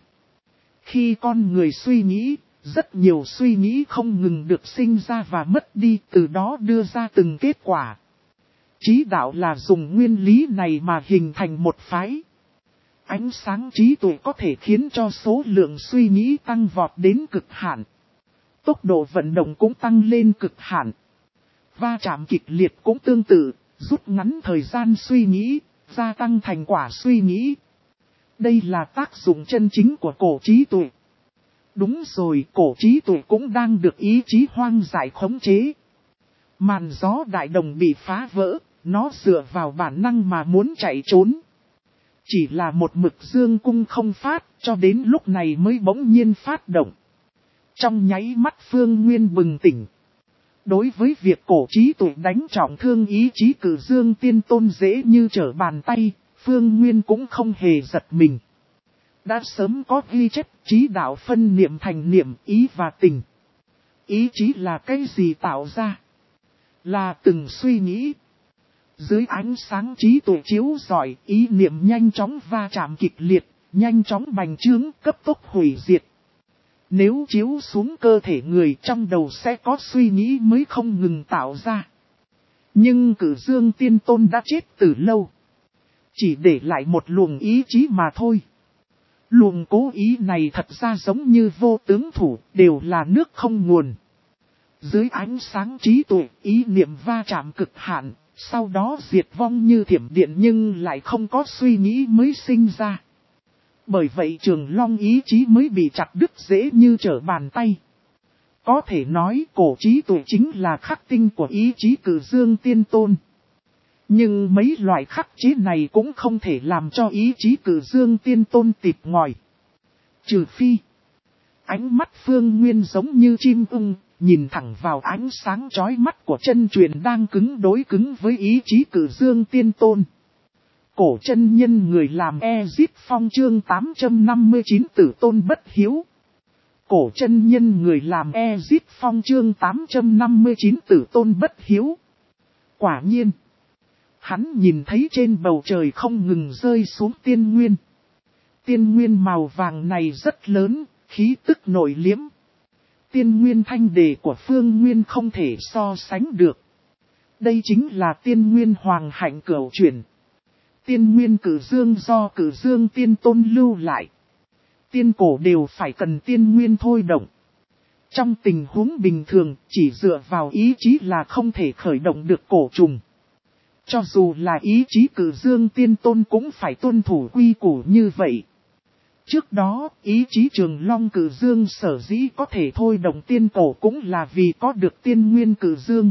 Khi con người suy nghĩ, rất nhiều suy nghĩ không ngừng được sinh ra và mất đi, từ đó đưa ra từng kết quả. Trí đạo là dùng nguyên lý này mà hình thành một phái. Ánh sáng trí tuệ có thể khiến cho số lượng suy nghĩ tăng vọt đến cực hạn. Tốc độ vận động cũng tăng lên cực hạn. Va chạm kịch liệt cũng tương tự, rút ngắn thời gian suy nghĩ, gia tăng thành quả suy nghĩ. Đây là tác dụng chân chính của cổ trí tuệ. Đúng rồi, cổ trí tuệ cũng đang được ý chí hoang dại khống chế. Màn gió đại đồng bị phá vỡ, nó dựa vào bản năng mà muốn chạy trốn. Chỉ là một mực dương cung không phát, cho đến lúc này mới bỗng nhiên phát động. Trong nháy mắt Phương Nguyên bừng tỉnh. Đối với việc cổ trí tuệ đánh trọng thương ý chí Cử Dương Tiên Tôn dễ như trở bàn tay, Phương Nguyên cũng không hề giật mình. đã sớm có ghi chép trí đạo phân niệm thành niệm, ý và tình. Ý chí là cái gì tạo ra? Là từng suy nghĩ. Dưới ánh sáng trí tuệ chiếu rọi, ý niệm nhanh chóng va chạm kịch liệt, nhanh chóng bành trướng, cấp tốc hủy diệt. Nếu chiếu xuống cơ thể người, trong đầu sẽ có suy nghĩ mới không ngừng tạo ra. Nhưng Cử Dương Tiên Tôn đã chết từ lâu. Chỉ để lại một luồng ý chí mà thôi. Luồng cố ý này thật ra giống như vô tướng thủ, đều là nước không nguồn. Dưới ánh sáng trí tuệ, ý niệm va chạm cực hạn, sau đó diệt vong như thiểm điện nhưng lại không có suy nghĩ mới sinh ra. Bởi vậy Trường Long ý chí mới bị chặt đứt dễ như trở bàn tay. Có thể nói cổ trí tuệ chính là khắc tinh của ý chí Cử Dương Tiên Tôn. Nhưng mấy loại khắc chế này cũng không thể làm cho ý chí Cử Dương Tiên Tôn tịt ngòi. Trừ phi, ánh mắt Phương Nguyên giống như chim ưng, nhìn thẳng vào ánh sáng chói mắt của chân truyền đang cứng đối cứng với ý chí Cử Dương Tiên Tôn. Cổ chân nhân người làm Ezip Phong chương tám trăm năm mươi chín Tử Tôn Bất Hiếu. Cổ chân nhân người làm Ezip Phong chương tám trăm năm mươi chín Tử Tôn Bất Hiếu. Quả nhiên, hắn nhìn thấy trên bầu trời không ngừng rơi xuống tiên nguyên. Tiên nguyên màu vàng này rất lớn, khí tức nổi liếm. Tiên nguyên thanh đề của Phương Nguyên không thể so sánh được. Đây chính là tiên nguyên hoàng hạnh cửu chuyển. Tiên nguyên Cử Dương do Cử Dương Tiên Tôn lưu lại. Tiên cổ đều phải cần tiên nguyên thôi động. Trong tình huống bình thường, chỉ dựa vào ý chí là không thể khởi động được cổ trùng. Cho dù là ý chí Cử Dương Tiên Tôn cũng phải tuân thủ quy củ như vậy. Trước đó, ý chí Trường Long Cử Dương sở dĩ có thể thôi động tiên cổ cũng là vì có được tiên nguyên Cử Dương.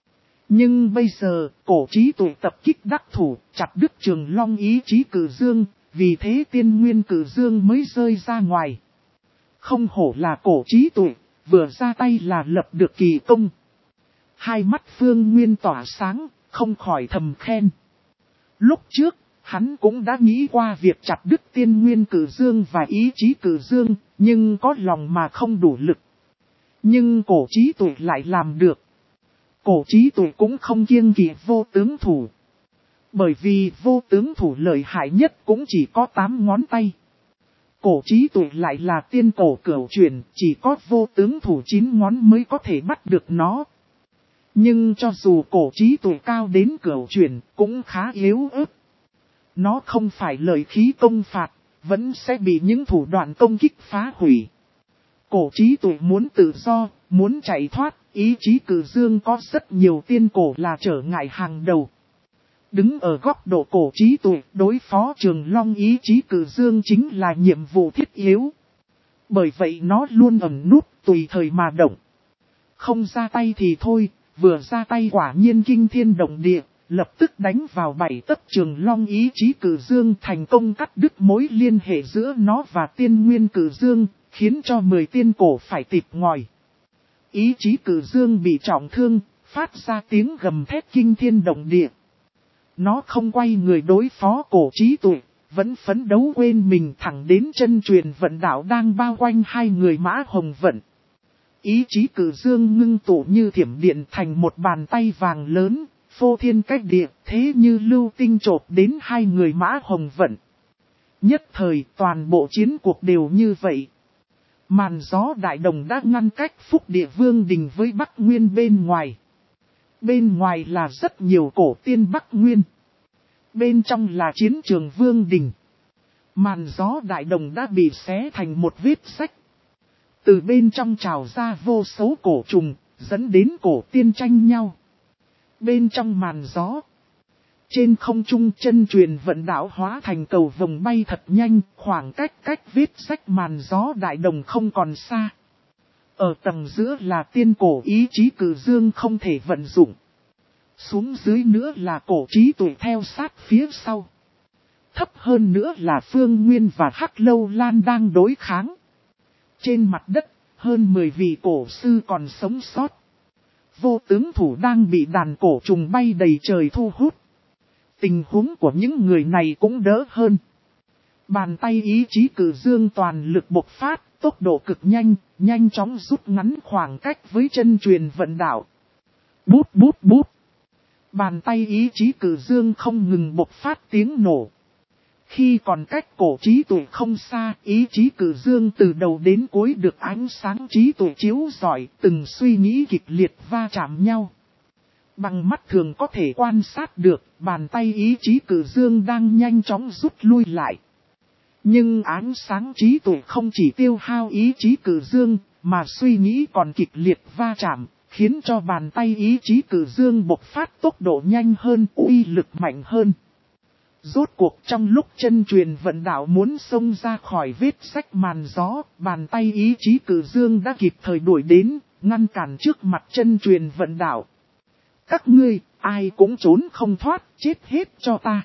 Nhưng bây giờ, cổ trí tuệ tập kích đắc thủ, chặt đứt Trường Long ý chí Cử Dương, vì thế tiên nguyên Cử Dương mới rơi ra ngoài. Không hổ là cổ trí tuệ, vừa ra tay là lập được kỳ công. Hai mắt Phương Nguyên tỏa sáng, không khỏi thầm khen. Lúc trước, hắn cũng đã nghĩ qua việc chặt đứt tiên nguyên Cử Dương và ý chí Cử Dương, nhưng có lòng mà không đủ lực. Nhưng cổ trí tuệ lại làm được. Cổ trí tuệ cũng không kiêng kỵ vô tướng thủ. Bởi vì vô tướng thủ lợi hại nhất cũng chỉ có tám ngón tay. Cổ trí tuệ lại là tiên cổ cửu chuyển, chỉ có vô tướng thủ chín ngón mới có thể bắt được nó. Nhưng cho dù cổ trí tuệ cao đến cửu chuyển, cũng khá yếu ớt. Nó không phải lợi khí công phạt, vẫn sẽ bị những thủ đoạn công kích phá hủy. Cổ trí tuệ muốn tự do, muốn chạy thoát, ý chí Cử Dương có rất nhiều tiên cổ là trở ngại hàng đầu. Đứng ở góc độ cổ trí tuệ, đối phó Trường Long ý chí Cử Dương chính là nhiệm vụ thiết yếu. Bởi vậy nó luôn ẩn núp, tùy thời mà động. Không ra tay thì thôi, vừa ra tay quả nhiên kinh thiên động địa, lập tức đánh vào bảy tấc Trường Long ý chí Cử Dương, thành công cắt đứt mối liên hệ giữa nó và tiên nguyên Cử Dương, khiến cho mười tiên cổ phải tịt ngòi. Ý chí Cử Dương bị trọng thương, phát ra tiếng gầm thét kinh thiên động địa. Nó không quay người đối phó cổ trí tuệ, vẫn phấn đấu quên mình thẳng đến chân truyền vận đạo đang bao quanh hai người Mã Hồng Vận. Ý chí Cử Dương ngưng tụ như thiểm điện thành một bàn tay vàng lớn, phô thiên cách địa, thế như lưu tinh chộp đến hai người Mã Hồng Vận. Nhất thời toàn bộ chiến cuộc đều như vậy. Màn gió đại đồng đã ngăn cách Phúc Địa Vương Đình với Bắc Nguyên bên ngoài. Bên ngoài là rất nhiều cổ tiên Bắc Nguyên. Bên trong là chiến trường Vương Đình. Màn gió đại đồng đã bị xé thành một vết rách. Từ bên trong trào ra vô số cổ trùng, dẫn đến cổ tiên tranh nhau. Bên trong màn gió, trên không trung chân truyền vận đạo hóa thành cầu vồng bay thật nhanh, khoảng cách cách vết rách màn gió đại đồng không còn xa. Ở tầng giữa là tiên cổ ý chí Cử Dương không thể vận dụng. Xuống dưới nữa là cổ trí tuệ theo sát phía sau. Thấp hơn nữa là Phương Nguyên và Hắc Lâu Lan đang đối kháng. Trên mặt đất, hơn mười vị cổ sư còn sống sót. Vô tướng thủ đang bị đàn cổ trùng bay đầy trời thu hút. Tình huống của những người này cũng đỡ hơn. Bàn tay ý chí cử dương toàn lực bộc phát, tốc độ cực nhanh, nhanh chóng rút ngắn khoảng cách với chân truyền vận đạo. Bút bút bút. Bàn tay ý chí cử dương không ngừng bộc phát tiếng nổ. Khi còn cách cổ trí tuệ không xa, ý chí cử dương từ đầu đến cuối được ánh sáng trí tuệ chiếu rọi, từng suy nghĩ kịch liệt va chạm nhau. Bằng mắt thường có thể quan sát được, bàn tay ý chí cử dương đang nhanh chóng rút lui lại. Nhưng ánh sáng trí tuệ không chỉ tiêu hao ý chí cử dương, mà suy nghĩ còn kịch liệt va chạm, khiến cho bàn tay ý chí cử dương bộc phát tốc độ nhanh hơn, uy lực mạnh hơn. Rốt cuộc trong lúc chân truyền vận đạo muốn xông ra khỏi vết rách màn gió, bàn tay ý chí cử dương đã kịp thời đuổi đến, ngăn cản trước mặt chân truyền vận đạo. Các ngươi, ai cũng trốn không thoát, chết hết cho ta.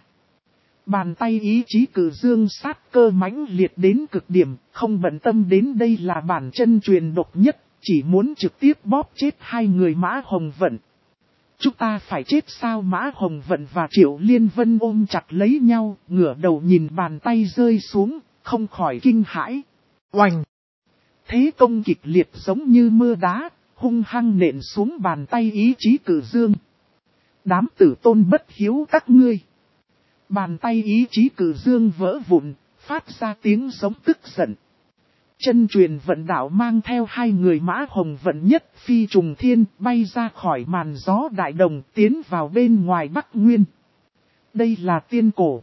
Bàn tay ý chí cử dương sát cơ mãnh liệt đến cực điểm, không bận tâm đến đây là bản chân truyền độc nhất, chỉ muốn trực tiếp bóp chết hai người Mã Hồng Vận. Chúng ta phải chết sao? Mã Hồng Vận và Triệu Liên Vân ôm chặt lấy nhau, ngửa đầu nhìn bàn tay rơi xuống, không khỏi kinh hãi. Oành! Thế công kịch liệt giống như mưa đá, hung hăng nện xuống bàn tay ý chí cử dương. Đám tử tôn bất hiếu các ngươi! Bàn tay ý chí cử dương vỡ vụn, phát ra tiếng giống tức giận. Chân truyền vận đạo mang theo hai người Mã Hồng Vận nhất phi trùng thiên bay ra khỏi màn gió đại đồng tiến vào bên ngoài Bắc Nguyên. Đây là tiên cổ.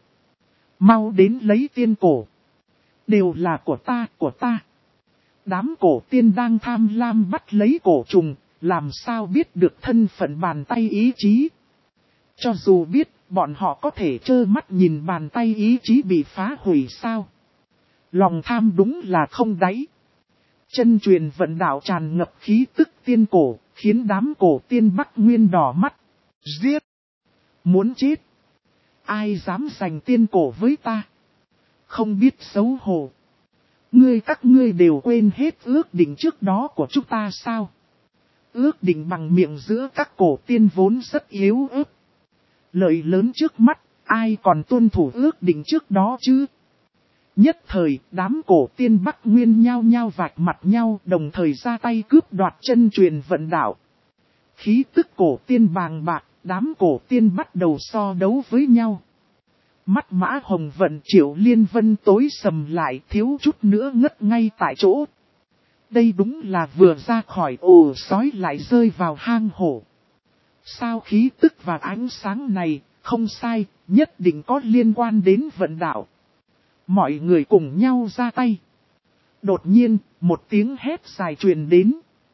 Mau đến lấy tiên cổ. Đều là của ta, của ta. Đám cổ tiên đang tham lam bắt lấy cổ trùng, làm sao biết được thân phận bàn tay ý chí. Cho dù biết, bọn họ có thể trơ mắt nhìn bàn tay ý chí bị phá hủy sao. Lòng tham đúng là không đáy. Chân truyền vận đạo tràn ngập khí tức tiên cổ, khiến đám cổ tiên Bắc Nguyên đỏ mắt. Giết! Muốn chết! Ai dám giành tiên cổ với ta? Không biết xấu hổ. Ngươi các ngươi đều quên hết ước định trước đó của chúng ta sao? Ước định bằng miệng giữa các cổ tiên vốn rất yếu ớt. Lợi lớn trước mắt, ai còn tuân thủ ước định trước đó chứ? Nhất thời, đám cổ tiên Bắc Nguyên nhao nhao vạch mặt nhau, đồng thời ra tay cướp đoạt chân truyền vận đạo. Khí tức cổ tiên bàng bạc, đám cổ tiên bắt đầu so đấu với nhau. Mắt Mã Hồng Vận Triệu Liên Vân tối sầm lại, thiếu chút nữa ngất ngay tại chỗ. Đây đúng là vừa ra khỏi ổ sói lại rơi vào hang hổ. Sao khí tức và ánh sáng này, không sai, nhất định có liên quan đến vận đạo. Mọi người cùng nhau ra tay. Đột nhiên, một tiếng hét dài truyền đến.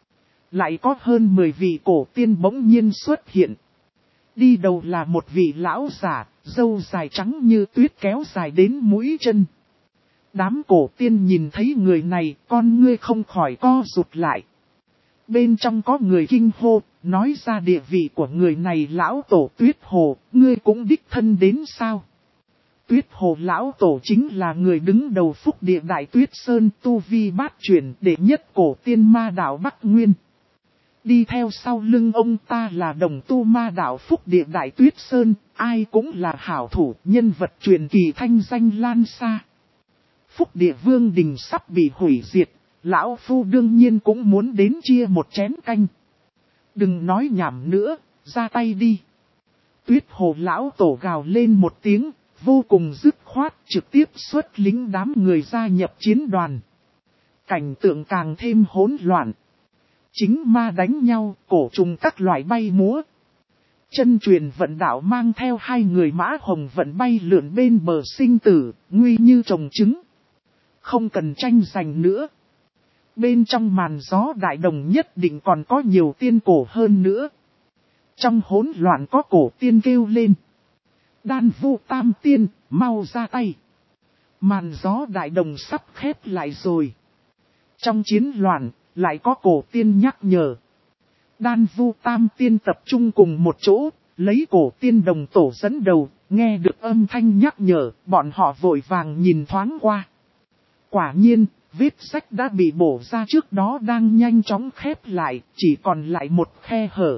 Lại có hơn mười vị cổ tiên bỗng nhiên xuất hiện. Đi đầu là một vị lão giả, râu dài trắng như tuyết kéo dài đến mũi chân. Đám cổ tiên nhìn thấy người này, con ngươi không khỏi co rụt lại. Bên trong có người kinh hô, nói ra địa vị của người này. Lão tổ Tuyết Hồ, ngươi cũng đích thân đến sao? Tuyết Hồ lão tổ chính là người đứng đầu Phúc Địa Đại Tuyết Sơn, tu vi bát chuyển đệ nhất cổ tiên ma đạo Bắc Nguyên. Đi theo sau lưng ông ta là đồng tu ma đạo Phúc Địa Đại Tuyết Sơn, ai cũng là hảo thủ, nhân vật truyền kỳ thanh danh lan xa. Phúc Địa Vương Đình sắp bị hủy diệt, lão phu đương nhiên cũng muốn đến chia một chén canh. Đừng nói nhảm nữa, ra tay đi. Tuyết Hồ lão tổ gào lên một tiếng, vô cùng dứt khoát, trực tiếp xuất lính đám người gia nhập chiến đoàn. Cảnh tượng càng thêm hỗn loạn. Chính ma đánh nhau, cổ trùng các loại bay múa. Chân truyền vận đạo mang theo hai người Mã Hồng Vận bay lượn bên bờ sinh tử, nguy như trồng trứng. Không cần tranh giành nữa. Bên trong màn gió đại đồng nhất định còn có nhiều tiên cổ hơn nữa. Trong hỗn loạn có cổ tiên kêu lên. Đan Vu Tam Tiên, mau ra tay. Màn gió đại đồng sắp khép lại rồi. Trong chiến loạn, lại có cổ tiên nhắc nhở. Đan Vu Tam Tiên tập trung cùng một chỗ, lấy cổ tiên đồng tổ dẫn đầu, nghe được âm thanh nhắc nhở, bọn họ vội vàng nhìn thoáng qua. Quả nhiên, vết rách đã bị bổ ra trước đó đang nhanh chóng khép lại, chỉ còn lại một khe hở.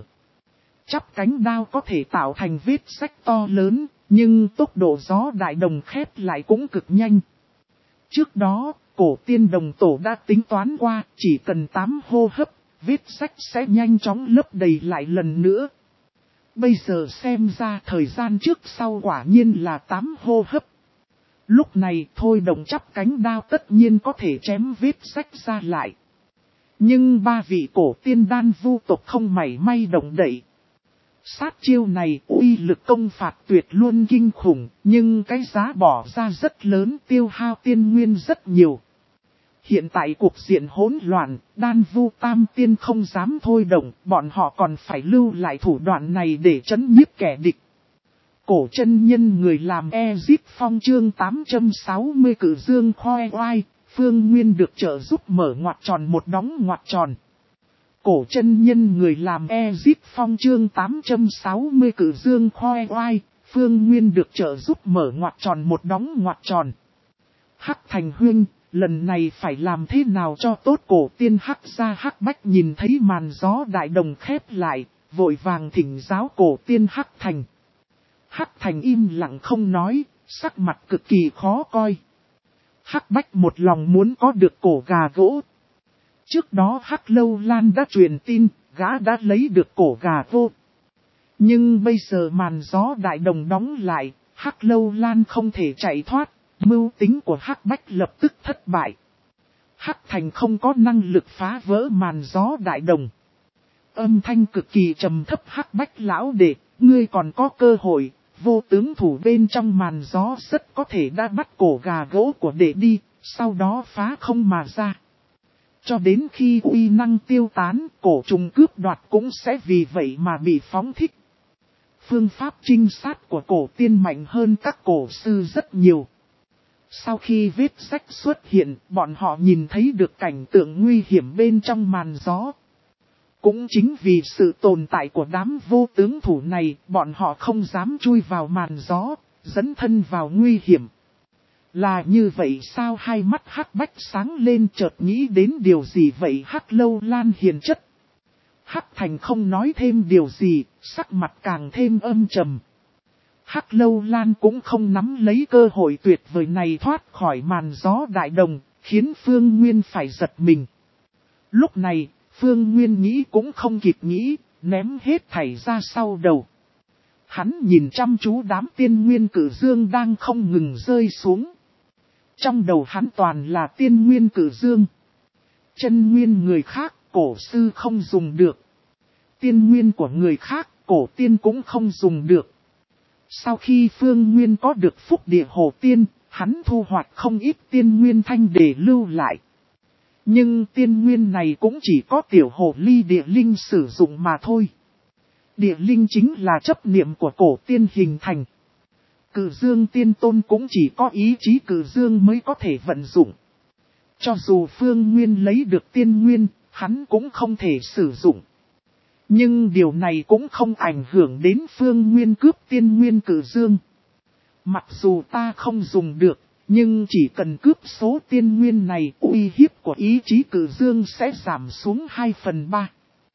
Chắp cánh đao có thể tạo thành vết rách to lớn, nhưng tốc độ gió đại đồng khép lại cũng cực nhanh. Trước đó, cổ tiên đồng tổ đã tính toán qua, chỉ cần tám hô hấp, vết rách sẽ nhanh chóng lấp đầy lại lần nữa. Bây giờ xem ra thời gian trước sau quả nhiên là tám hô hấp. Lúc này thôi đồng chắp cánh đao tất nhiên có thể chém vết rách ra lại. Nhưng ba vị cổ tiên đan vu tộc không mảy may động đậy. Sát chiêu này uy lực công phạt tuyệt luôn kinh khủng, nhưng cái giá bỏ ra rất lớn, tiêu hao tiên nguyên rất nhiều. Hiện tại cuộc diện hỗn loạn, đan vu tam tiên không dám thôi động, bọn họ còn phải lưu lại thủ đoạn này để trấn nhiếp kẻ địch. Cổ chân nhân người làm Ezip Phong chương tám trăm sáu mươi cử dương khoe oai, Phương Nguyên được trợ giúp mở ngoặc tròn một đóng ngoặc tròn. Cổ chân nhân người làm Ezip Phong chương tám trăm sáu mươi cử dương khoe oai, Phương Nguyên được trợ giúp mở ngoặc tròn một đóng ngoặc tròn. Hắc Thành huynh, lần này phải làm thế nào cho tốt? Cổ tiên Hắc gia Hắc Bách nhìn thấy màn gió đại đồng khép lại, vội vàng thỉnh giáo cổ tiên Hắc Thành. Hắc Thành im lặng không nói, sắc mặt cực kỳ khó coi. Hắc Bách một lòng muốn có được cổ gà gỗ. Trước đó Hắc Lâu Lan đã truyền tin, gã đã lấy được cổ gà vô. Nhưng bây giờ màn gió đại đồng đóng lại, Hắc Lâu Lan không thể chạy thoát, mưu tính của Hắc Bách lập tức thất bại. Hắc Thành không có năng lực phá vỡ màn gió đại đồng. Âm thanh cực kỳ trầm thấp: Hắc Bách lão đệ, ngươi còn có cơ hội. Vô tướng thủ bên trong màn gió rất có thể đã bắt cổ gà gỗ của đệ đi, sau đó phá không mà ra. Cho đến khi uy năng tiêu tán, cổ trùng cướp đoạt cũng sẽ vì vậy mà bị phóng thích. Phương pháp trinh sát của cổ tiên mạnh hơn các cổ sư rất nhiều. Sau khi vết rách xuất hiện, bọn họ nhìn thấy được cảnh tượng nguy hiểm bên trong màn gió. Cũng chính vì sự tồn tại của đám vô tướng thủ này, bọn họ không dám chui vào màn gió, dẫn thân vào nguy hiểm. Là như vậy sao? Hai mắt Hắc Bách sáng lên, chợt nghĩ đến điều gì vậy? Hắc Lâu Lan hiền chất. Hắc Thành không nói thêm điều gì, sắc mặt càng thêm âm trầm. Hắc Lâu Lan cũng không nắm lấy cơ hội tuyệt vời này thoát khỏi màn gió đại đồng, khiến Phương Nguyên phải giật mình. Lúc này, Phương Nguyên nghĩ cũng không kịp nghĩ, ném hết thảy ra sau đầu. Hắn nhìn chăm chú đám tiên nguyên cử dương đang không ngừng rơi xuống. Trong đầu hắn toàn là tiên nguyên cử dương. Chân nguyên người khác, cổ sư không dùng được. Tiên nguyên của người khác, cổ tiên cũng không dùng được. Sau khi Phương Nguyên có được phúc địa hồ tiên, hắn thu hoạch không ít tiên nguyên thanh để lưu lại. Nhưng tiên nguyên này cũng chỉ có tiểu hồ ly địa linh sử dụng mà thôi. Địa linh chính là chấp niệm của cổ tiên hình thành. Cử dương tiên tôn cũng chỉ có ý chí cử dương mới có thể vận dụng. Cho dù Phương Nguyên lấy được tiên nguyên, hắn cũng không thể sử dụng. Nhưng điều này cũng không ảnh hưởng đến Phương Nguyên cướp tiên nguyên cử dương. Mặc dù ta không dùng được, nhưng chỉ cần cướp số tiên nguyên này, uy hiếp của ý chí cử dương sẽ giảm xuống hai phần ba.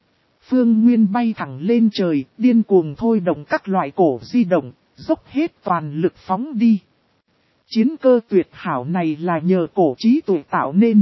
Phương Nguyên bay thẳng lên trời, điên cuồng thôi động các loại cổ di động, dốc hết toàn lực phóng đi. Chiến cơ tuyệt hảo này là nhờ cổ trí tuệ tạo nên.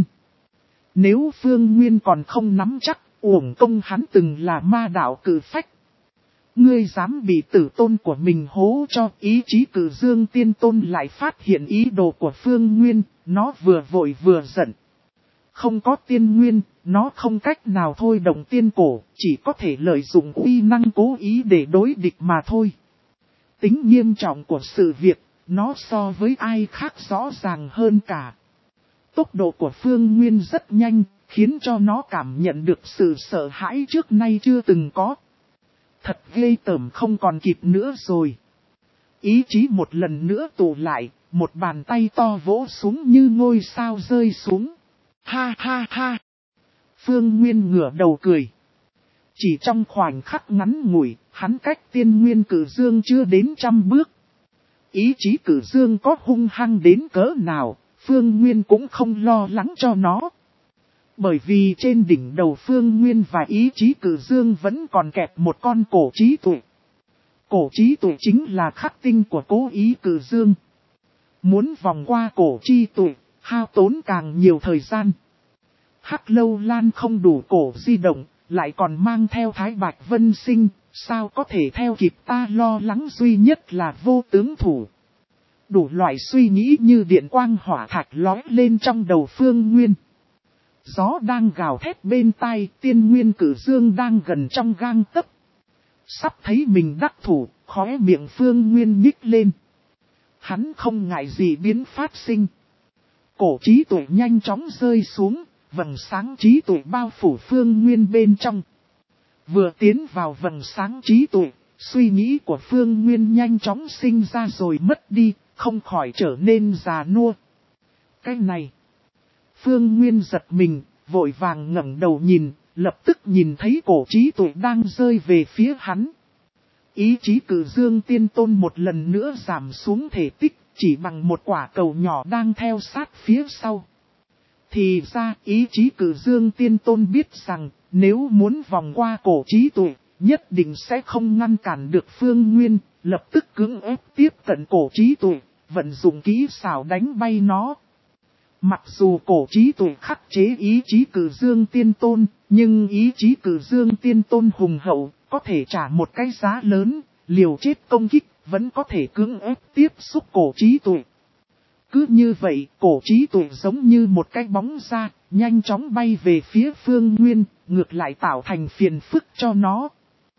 Nếu Phương Nguyên còn không nắm chắc, uổng công hắn từng là ma đạo cử phách. Ngươi dám bị tử tôn của mình hố cho? Ý chí cử dương tiên tôn lại phát hiện ý đồ của Phương Nguyên, nó vừa vội vừa giận. Không có tiên nguyên, nó không cách nào thôi động tiên cổ, chỉ có thể lợi dụng uy năng cố ý để đối địch mà thôi. Tính nghiêm trọng của sự việc, nó so với ai khác rõ ràng hơn cả. Tốc độ của Phương Nguyên rất nhanh, khiến cho nó cảm nhận được sự sợ hãi trước nay chưa từng có. Thật ghê tởm, không còn kịp nữa rồi. Ý chí một lần nữa tụ lại, một bàn tay to vỗ xuống như ngôi sao rơi xuống. Ha ha ha! Phương Nguyên ngửa đầu cười. Chỉ trong khoảnh khắc ngắn ngủi, hắn cách tiên nguyên cử dương chưa đến trăm bước. Ý chí cử dương có hung hăng đến cỡ nào, Phương Nguyên cũng không lo lắng cho nó. Bởi vì trên đỉnh đầu Phương Nguyên và ý chí cử dương vẫn còn kẹp một con cổ trí tuệ. Cổ trí tuệ chính là khắc tinh của cố ý cử dương. Muốn vòng qua cổ chi tuệ, hao tốn càng nhiều thời gian. Hắc Lâu Lan không đủ cổ di động, lại còn mang theo Thái Bạch Vân Sinh, sao có thể theo kịp ta lo lắng duy nhất là vô tướng thủ. Đủ loại suy nghĩ như điện quang hỏa thạch lói lên trong đầu Phương Nguyên. Gió đang gào thét bên tai, Tiên Nguyên Cử Dương đang gần trong gang tấc. Sắp thấy mình đắc thủ, khóe miệng Phương Nguyên nhích lên. Hắn không ngại gì biến phát sinh. Cổ trí tuệ nhanh chóng rơi xuống, vầng sáng trí tuệ bao phủ Phương Nguyên bên trong. Vừa tiến vào vầng sáng trí tuệ, suy nghĩ của Phương Nguyên nhanh chóng sinh ra rồi mất đi, không khỏi trở nên già nua. Cái này, Phương Nguyên giật mình, vội vàng ngẩng đầu nhìn, lập tức nhìn thấy cổ trí tuệ đang rơi về phía hắn. Ý chí Cử Dương Tiên Tôn một lần nữa giảm xuống thể tích, chỉ bằng một quả cầu nhỏ đang theo sát phía sau. Thì ra ý chí Cử Dương Tiên Tôn biết rằng, nếu muốn vòng qua cổ trí tuệ, nhất định sẽ không ngăn cản được Phương Nguyên, lập tức cưỡng ép tiếp cận cổ trí tuệ, vận dụng kỹ xảo đánh bay nó. Mặc dù cổ trí tuệ khắc chế ý chí Cử Dương Tiên Tôn, nhưng ý chí Cử Dương Tiên Tôn hùng hậu, có thể trả một cái giá lớn, liều chết công kích, vẫn có thể cưỡng ép tiếp xúc cổ trí tuệ. Cứ như vậy, cổ trí tuệ giống như một cái bóng ra, nhanh chóng bay về phía Phương Nguyên, ngược lại tạo thành phiền phức cho nó.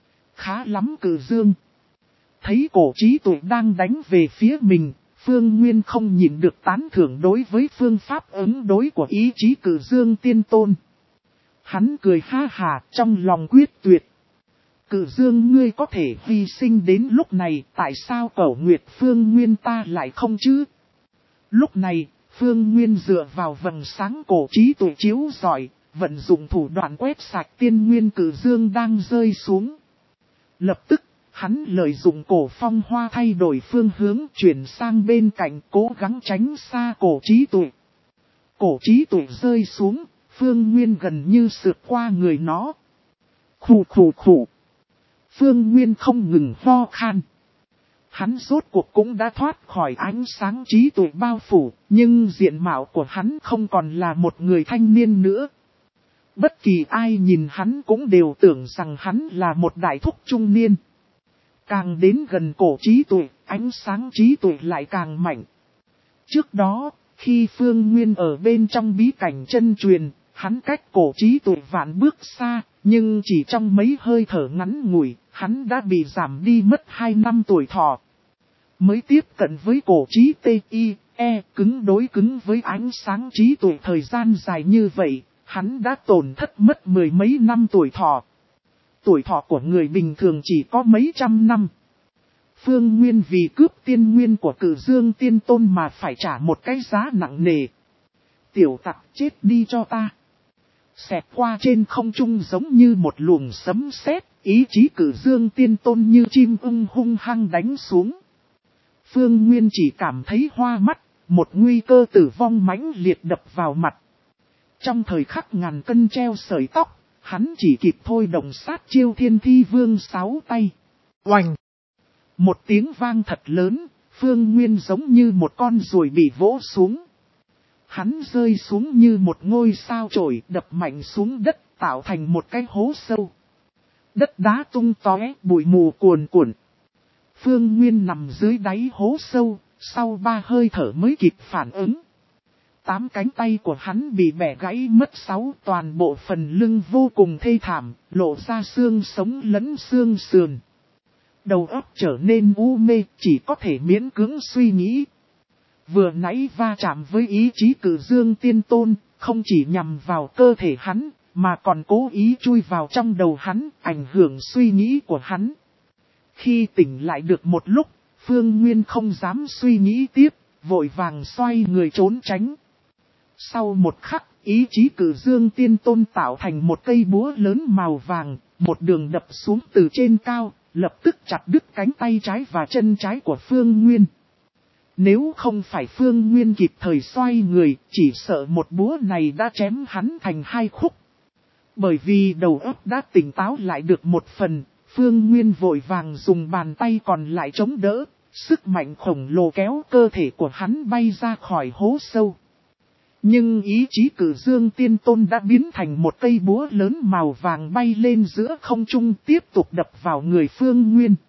Khá lắm Cử Dương. Thấy cổ trí tuệ đang đánh về phía mình, Phương Nguyên không nhịn được tán thưởng đối với phương pháp ứng đối của ý chí Cử Dương Tiên Tôn. Hắn cười ha hà trong lòng quyết tuyệt. Cử Dương ngươi có thể hy sinh đến lúc này, tại sao Cẩu Nguyệt Phương Nguyên ta lại không chứ? Lúc này, Phương Nguyên dựa vào vầng sáng cổ trí tuệ chiếu rọi, vận dụng thủ đoạn quét sạch tiên nguyên Cử Dương đang rơi xuống. Lập tức, hắn lợi dụng cổ phong hoa thay đổi phương hướng chuyển sang bên cạnh, cố gắng tránh xa cổ trí tuệ. Cổ trí tuệ rơi xuống, Phương Nguyên gần như sượt qua người nó. Khủ khủ khủ. Phương Nguyên không ngừng ho khan. Hắn rốt cuộc cũng đã thoát khỏi ánh sáng trí tuệ bao phủ, nhưng diện mạo của hắn không còn là một người thanh niên nữa. Bất kỳ ai nhìn hắn cũng đều tưởng rằng hắn là một đại thúc trung niên. Càng đến gần cổ trí tuệ, ánh sáng trí tuệ lại càng mạnh. Trước đó, khi Phương Nguyên ở bên trong bí cảnh chân truyền, hắn cách cổ trí tuệ vạn bước xa, nhưng chỉ trong mấy hơi thở ngắn ngủi, hắn đã bị giảm đi mất hai năm tuổi thọ. Mới tiếp cận với cổ trí T I E cứng đối cứng với ánh sáng trí tuệ thời gian dài như vậy, hắn đã tổn thất mất mười mấy năm tuổi thọ. Tuổi thọ của người bình thường chỉ có mấy trăm năm. Phương Nguyên vì cướp tiên nguyên của Cử Dương Tiên Tôn mà phải trả một cái giá nặng nề. Tiểu tặc chết đi cho ta. Xẹt qua trên không trung giống như một luồng sấm sét, ý chí Cử Dương Tiên Tôn như chim ưng hung hăng đánh xuống. Phương Nguyên chỉ cảm thấy hoa mắt, một nguy cơ tử vong mãnh liệt đập vào mặt. Trong thời khắc ngàn cân treo sợi tóc, hắn chỉ kịp thôi động sát chiêu Thiên Thi Vương sáu tay. Oành! Một tiếng vang thật lớn, Phương Nguyên giống như một con ruồi bị vỗ xuống. Hắn rơi xuống như một ngôi sao chổi đập mạnh xuống đất, tạo thành một cái hố sâu. Đất đá tung tóe, bụi mù cuồn cuộn. Phương Nguyên nằm dưới đáy hố sâu, sau ba hơi thở mới kịp phản ứng. Tám cánh tay của hắn bị bẻ gãy mất sáu, toàn bộ phần lưng vô cùng thê thảm, lộ ra xương sống lẫn xương sườn. Đầu óc trở nên u mê, chỉ có thể miễn cưỡng suy nghĩ. Vừa nãy va chạm với ý chí Cử Dương Tiên Tôn, không chỉ nhằm vào cơ thể hắn, mà còn cố ý chui vào trong đầu hắn, ảnh hưởng suy nghĩ của hắn. Khi tỉnh lại được một lúc, Phương Nguyên không dám suy nghĩ tiếp, vội vàng xoay người trốn tránh. Sau một khắc, ý chí Cử Dương Tiên Tôn tạo thành một cây búa lớn màu vàng, một đường đập xuống từ trên cao, lập tức chặt đứt cánh tay trái và chân trái của Phương Nguyên. Nếu không phải Phương Nguyên kịp thời xoay người, chỉ sợ một búa này đã chém hắn thành hai khúc. Bởi vì đầu óc đã tỉnh táo lại được một phần, Phương Nguyên vội vàng dùng bàn tay còn lại chống đỡ, sức mạnh khổng lồ kéo cơ thể của hắn bay ra khỏi hố sâu. Nhưng ý chí Cử Dương Tiên Tôn đã biến thành một cây búa lớn màu vàng bay lên giữa không trung tiếp tục đập vào người Phương Nguyên.